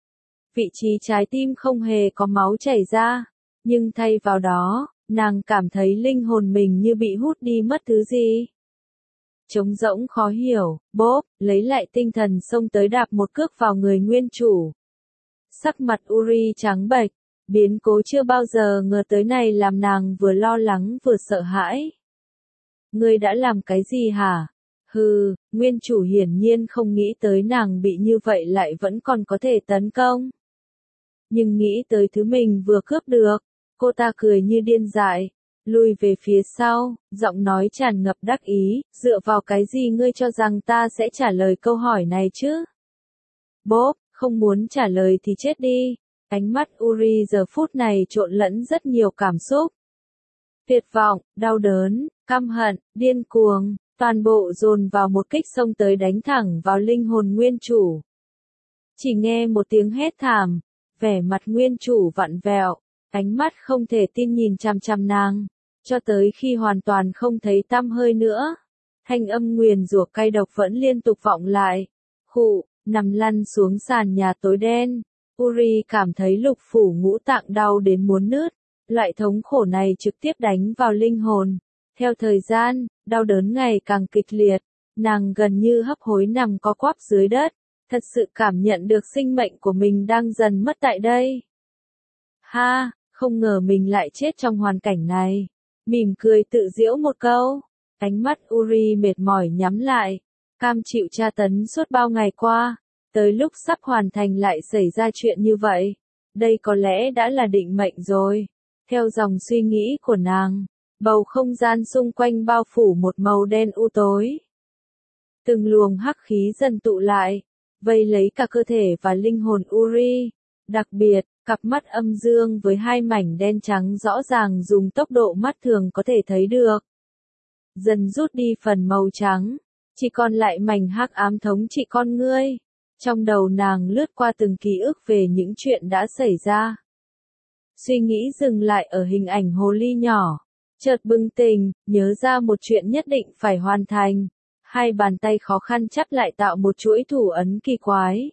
Vị trí trái tim không hề có máu chảy ra. Nhưng thay vào đó, nàng cảm thấy linh hồn mình như bị hút đi mất thứ gì. Trống rỗng khó hiểu, bốp, lấy lại tinh thần xông tới đạp một cước vào người nguyên chủ. Sắc mặt Uri trắng bệch, biến cố chưa bao giờ ngờ tới này làm nàng vừa lo lắng vừa sợ hãi. Ngươi đã làm cái gì hả? Hừ, nguyên chủ hiển nhiên không nghĩ tới nàng bị như vậy lại vẫn còn có thể tấn công. Nhưng nghĩ tới thứ mình vừa cướp được, cô ta cười như điên dại. Lùi về phía sau, giọng nói tràn ngập đắc ý, dựa vào cái gì ngươi cho rằng ta sẽ trả lời câu hỏi này chứ? Bốp, không muốn trả lời thì chết đi. Ánh mắt Uri giờ phút này trộn lẫn rất nhiều cảm xúc. Tuyệt vọng, đau đớn, căm hận, điên cuồng, toàn bộ dồn vào một kích xông tới đánh thẳng vào linh hồn nguyên chủ. Chỉ nghe một tiếng hét thảm, vẻ mặt nguyên chủ vặn vẹo, ánh mắt không thể tin nhìn chằm chằm nàng. Cho tới khi hoàn toàn không thấy tăm hơi nữa. Thanh âm nguyền rủa cay độc vẫn liên tục vọng lại. Khụ, nằm lăn xuống sàn nhà tối đen. Uri cảm thấy lục phủ ngũ tạng đau đến muốn nứt. Loại thống khổ này trực tiếp đánh vào linh hồn. Theo thời gian, đau đớn ngày càng kịch liệt. Nàng gần như hấp hối nằm co quắp dưới đất. Thật sự cảm nhận được sinh mệnh của mình đang dần mất tại đây. Ha, không ngờ mình lại chết trong hoàn cảnh này. Mỉm cười tự giễu một câu. Ánh mắt Uri mệt mỏi nhắm lại. Cam chịu tra tấn suốt bao ngày qua. Tới lúc sắp hoàn thành lại xảy ra chuyện như vậy. Đây có lẽ đã là định mệnh rồi. Theo dòng suy nghĩ của nàng, bầu không gian xung quanh bao phủ một màu đen u tối. Từng luồng hắc khí dần tụ lại, vây lấy cả cơ thể và linh hồn Uri. Đặc biệt, cặp mắt âm dương với hai mảnh đen trắng rõ ràng dùng tốc độ mắt thường có thể thấy được. dần rút đi phần màu trắng, chỉ còn lại mảnh hắc ám thống trị con ngươi. Trong đầu nàng lướt qua từng ký ức về những chuyện đã xảy ra. Suy nghĩ dừng lại ở hình ảnh hồ ly nhỏ. Chợt bừng tỉnh, nhớ ra một chuyện nhất định phải hoàn thành. Hai bàn tay khó khăn chắp lại tạo một chuỗi thủ ấn kỳ quái.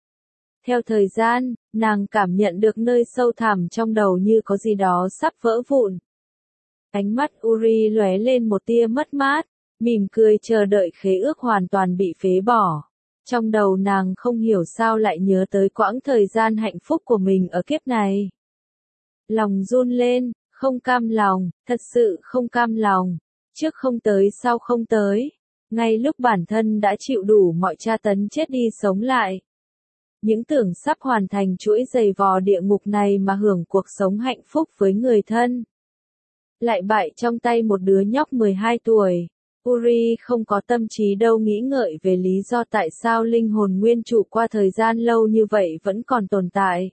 Theo thời gian, nàng cảm nhận được nơi sâu thẳm trong đầu như có gì đó sắp vỡ vụn. Ánh mắt Uri lóe lên một tia mất mát, mỉm cười chờ đợi khế ước hoàn toàn bị phế bỏ. Trong đầu nàng không hiểu sao lại nhớ tới quãng thời gian hạnh phúc của mình ở kiếp này. Lòng run lên, không cam lòng, thật sự không cam lòng. Trước không tới sau không tới. Ngay lúc bản thân đã chịu đủ mọi tra tấn chết đi sống lại. Những tưởng sắp hoàn thành chuỗi giày vò địa ngục này mà hưởng cuộc sống hạnh phúc với người thân. Lại bại trong tay một đứa nhóc 12 tuổi. Uri không có tâm trí đâu nghĩ ngợi về lý do tại sao linh hồn nguyên chủ qua thời gian lâu như vậy vẫn còn tồn tại.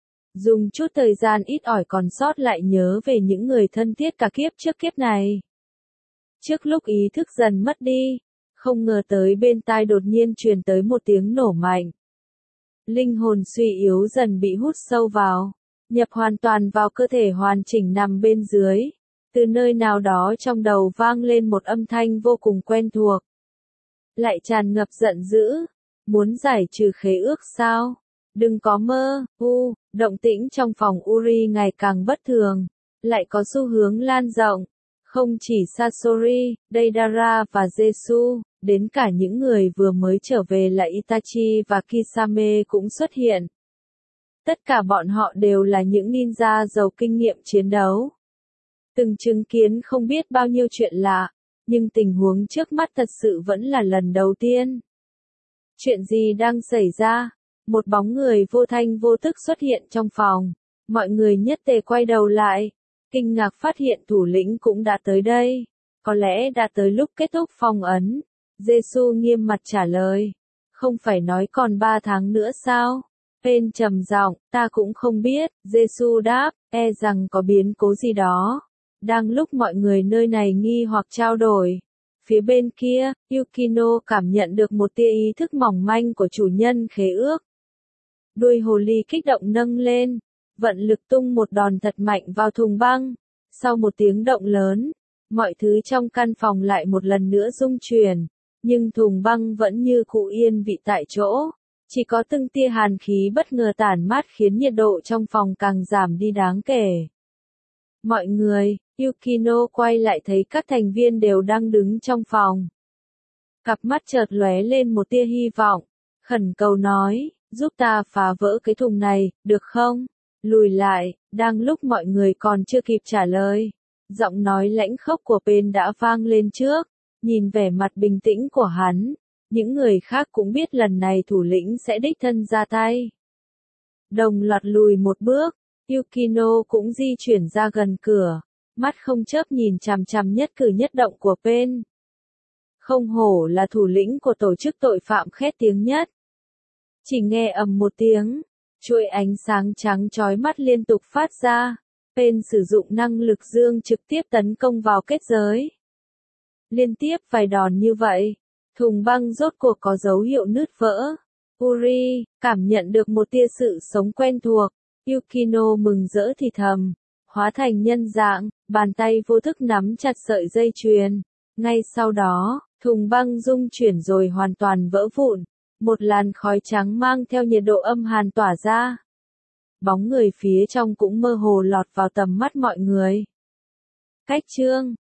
Dùng chút thời gian ít ỏi còn sót lại nhớ về những người thân thiết cả kiếp trước kiếp này. Trước lúc ý thức dần mất đi, không ngờ tới bên tai đột nhiên truyền tới một tiếng nổ mạnh. Linh hồn suy yếu dần bị hút sâu vào, nhập hoàn toàn vào cơ thể hoàn chỉnh nằm bên dưới. Từ nơi nào đó trong đầu vang lên một âm thanh vô cùng quen thuộc. Lại tràn ngập giận dữ. Muốn giải trừ khế ước sao? Đừng có mơ. Động tĩnh trong phòng Uri ngày càng bất thường. Lại có xu hướng lan rộng. Không chỉ Sasori, Deidara và Jesu, đến cả những người vừa mới trở về là Itachi và Kisame cũng xuất hiện. Tất cả bọn họ đều là những ninja giàu kinh nghiệm chiến đấu. Từng chứng kiến không biết bao nhiêu chuyện lạ, nhưng tình huống trước mắt thật sự vẫn là lần đầu tiên. Chuyện gì đang xảy ra? Một bóng người vô thanh vô tức xuất hiện trong phòng. Mọi người nhất tề quay đầu lại. Kinh ngạc phát hiện thủ lĩnh cũng đã tới đây. Có lẽ đã tới lúc kết thúc phong ấn. Jesu nghiêm mặt trả lời. Không phải nói còn 3 tháng nữa sao? Pen trầm giọng, ta cũng không biết. Jesu đáp, e rằng có biến cố gì đó. Đang lúc mọi người nơi này nghi hoặc trao đổi. Phía bên kia, Yukino cảm nhận được một tia ý thức mỏng manh của chủ nhân khế ước. Đuôi hồ ly kích động nâng lên, vận lực tung một đòn thật mạnh vào thùng băng. Sau một tiếng động lớn, mọi thứ trong căn phòng lại một lần nữa rung chuyển, nhưng thùng băng vẫn như cũ yên vị tại chỗ. Chỉ có từng tia hàn khí bất ngờ tản mát khiến nhiệt độ trong phòng càng giảm đi đáng kể. Mọi người, Yukino quay lại thấy các thành viên đều đang đứng trong phòng. Cặp mắt chợt lóe lên một tia hy vọng, khẩn cầu nói, giúp ta phá vỡ cái thùng này, được không? Lùi lại, đang lúc mọi người còn chưa kịp trả lời. Giọng nói lãnh khốc của Pen đã vang lên trước, nhìn vẻ mặt bình tĩnh của hắn. Những người khác cũng biết lần này thủ lĩnh sẽ đích thân ra tay. Đồng loạt lùi một bước, Yukino cũng di chuyển ra gần cửa, mắt không chớp nhìn chằm chằm nhất cử nhất động của Pen. Không hổ là thủ lĩnh của tổ chức tội phạm khét tiếng nhất. Chỉ nghe ầm một tiếng, chuỗi ánh sáng trắng chói mắt liên tục phát ra. Pen sử dụng năng lực dương trực tiếp tấn công vào kết giới. Liên tiếp vài đòn như vậy, thùng băng rốt cuộc có dấu hiệu nứt vỡ. Uri cảm nhận được một tia sự sống quen thuộc. Yukino mừng rỡ thì thầm, hóa thành nhân dạng, bàn tay vô thức nắm chặt sợi dây chuyền. Ngay sau đó, thùng băng rung chuyển rồi hoàn toàn vỡ vụn. Một làn khói trắng mang theo nhiệt độ âm hàn tỏa ra. Bóng người phía trong cũng mơ hồ lọt vào tầm mắt mọi người. Cách chương